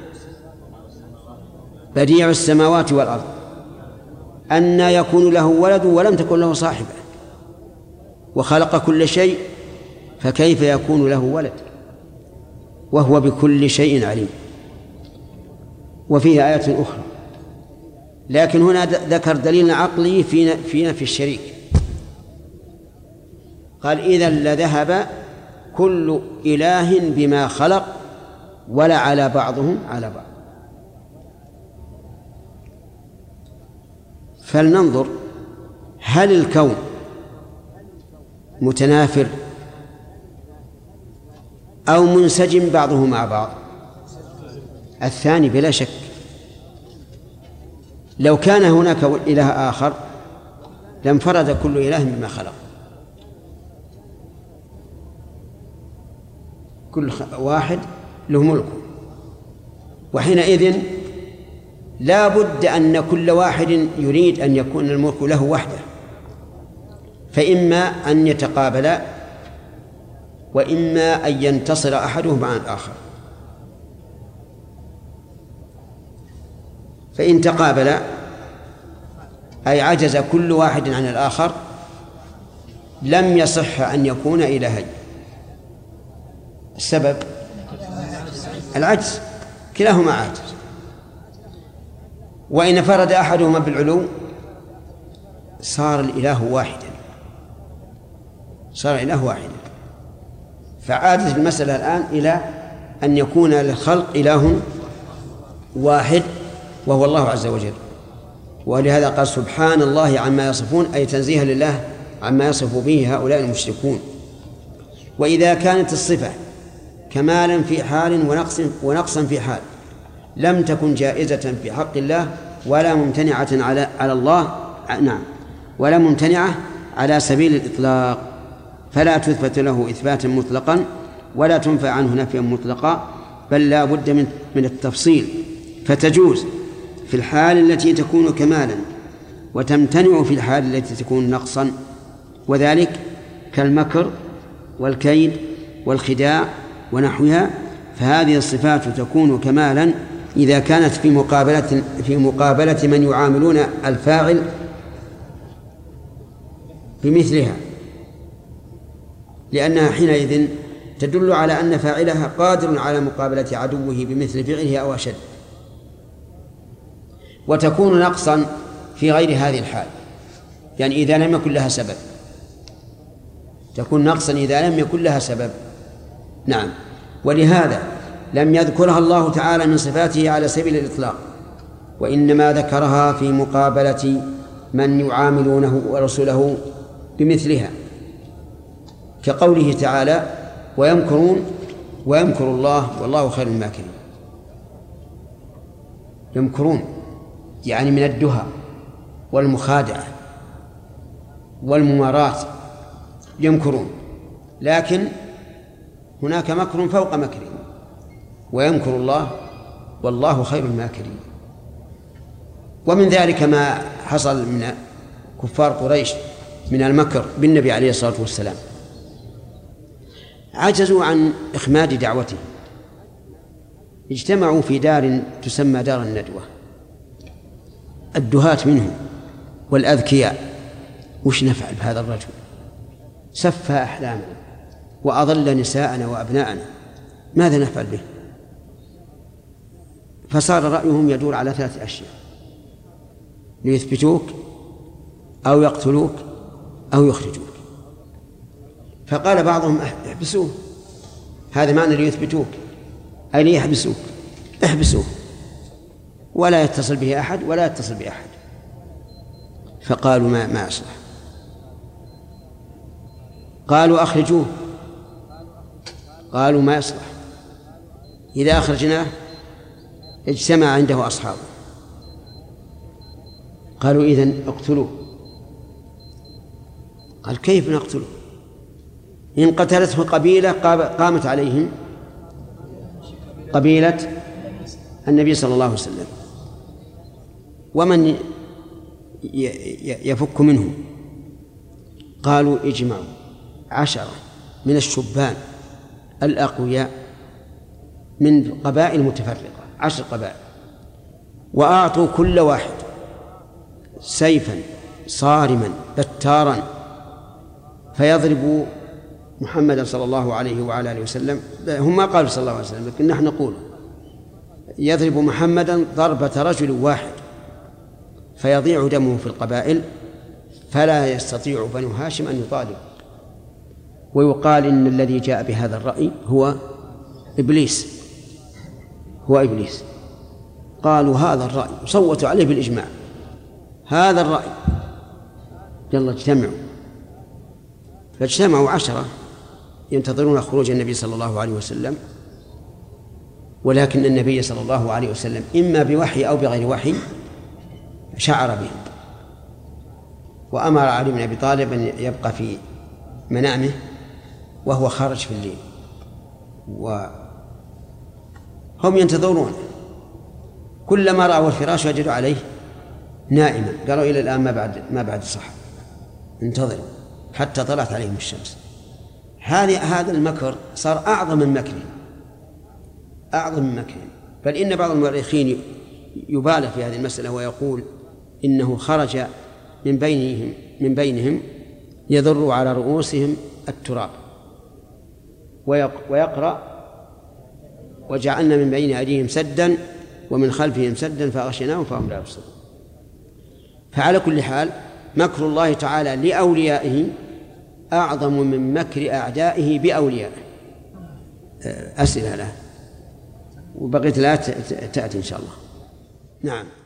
بديع السماوات والأرض أن يكون له ولد ولم تكن له صاحبة وخلق كل شيء فكيف يكون له ولد. وهو بكل شيء عليم. وفيه آيات أخرى، لكن هنا ذكر دليل عقلي في نفي الشريك. قال إذا لذهب كل إله بما خلق ولا على بعضهم على بعض. فلننظر هل الكون متنافر أو منسجم بعضه مع بعض؟ الثاني بلا شك. لو كان هناك إله آخر لانفرد كل إله بما خلق، كل واحد له ملكه، وحينئذ لا بد أن كل واحد يريد أن يكون الملك له وحده، فإما أن يتقابلا وإما أن ينتصر أحدهما عن الآخر. فإن تقابلا أي عجز كل واحد عن الآخر لم يصح أن يكون إلهين. السبب العجز، كلاهما عاجز. وإن فرد أحدهما بالعلو صار الإله واحدا، صار الإله واحدا. فعادت المسألة الآن إلى أن يكون للخلق إله واحد وهو الله عز وجل. ولهذا قال سبحان الله عما يصفون، أي تنزيها لله عما يصف به هؤلاء المشركون. وإذا كانت الصفة كمالا في حال ونقصا في حال لم تكن جائزة في حق الله ولا ممتنعة على الله، نعم، ولا ممتنعة على سبيل الإطلاق، فلا تثبت له إثباتا مطلقا ولا تنفى عنه نفيا مطلقا، بل لا بد من التفصيل. فتجوز في الحال التي تكون كمالا وتمتنع في الحال التي تكون نقصا، وذلك كالمكر والكيد والخداع ونحوها. فهذه الصفات تكون كمالا إذا كانت في مقابلة من يعاملون الفاعل بمثلها، لأنها حينئذ تدل على أن فاعلها قادر على مقابلة عدوه بمثل فعله أو أشد. وتكون نقصا في غير هذه الحال، يعني إذا لم يكن لها سبب، تكون نقصا إذا لم يكن لها سبب. نعم. ولهذا لم يذكرها الله تعالى من صفاته على سبيل الإطلاق، وإنما ذكرها في مقابلة من يعاملونه ورسوله بمثلها، كقوله تعالى ويمكرون ويمكر الله والله خير الماكرين. يمكرون يعني من الدهى والمخادعة والممارات يمكرون، لكن هناك مكر فوق مكرهم، ويمكر الله والله خير الماكرين. ومن ذلك ما حصل من كفار قريش من المكر بالنبي عليه الصلاة والسلام، عجزوا عن إخماد دعوته، اجتمعوا في دار تسمى دار الندوة، الدهاة منهم والأذكياء. وش نفعل بهذا الرجل؟ سفى أحلامنا وأضل نساءنا وأبناءنا، ماذا نفعل به؟ فصار رأيهم يدور على 3 أشياء: ليثبتوك أو يقتلوك أو يخرجوك. فقال بعضهم احبسوه، هذا معنى ليثبتوك أي ليحبسوك، احبسوه ولا يتصل به أحد ولا يتصل بأحد. فقالوا ما يصلح. قالوا أخرجوه، قالوا ما يصلح، إذا أخرجناه اجتمع عنده أصحابه. قالوا إذن اقتلوه. قال كيف نقتله؟ إن قتلته قبيلة قامت عليهم قبيلة النبي صلى الله عليه وسلم، ومن يفك منهم؟ قالوا اجمعوا 10 من الشبان الأقوياء من قبائل متفرقة، 10 قبائل، وأعطوا كل واحد سيفا صارما بتارا فيضرب محمدا صلى الله عليه وعلى آله وسلم، هم ما قالوا صلى الله عليه وسلم، لكن نحن نقول يضرب محمدا ضربة رجل واحد فيضيع دمه في القبائل فلا يستطيع بنو هاشم أن يطالب. ويقال إن الذي جاء بهذا الرأي هو إبليس، قالوا هذا الرأي وصوتوا عليه بالإجماع، هذا الرأي، يلا اجتمعوا. فاجتمعوا 10 ينتظرون خروج النبي صلى الله عليه وسلم، ولكن النبي صلى الله عليه وسلم إما بوحي أو بغير وحي شعر بهم، وأمر علي بن أبي طالب أن يبقى في منامه وهو خارج في الليل، وهم ينتظرون، كلما رأوا الفراش وجدوا عليه نائما، قالوا إلى الآن ما بعد الصحة، انتظروا حتى طلعت عليهم الشمس. هذا المكر صار أعظم من مكرهم، بل إن بعض المؤرخين يبالغ في هذه المسألة ويقول إنه خرج من بينهم يذر على رؤوسهم التراب ويقرأ وجعلنا من بين أيديهم سدا ومن خلفهم سدا فأغشيناهم فهم لا يبصرون. فعلى كل حال مكر الله تعالى لأوليائه أعظم من مكر أعدائه بأوليائه. أسئلة له وبقيت لا تأتي إن شاء الله. نعم.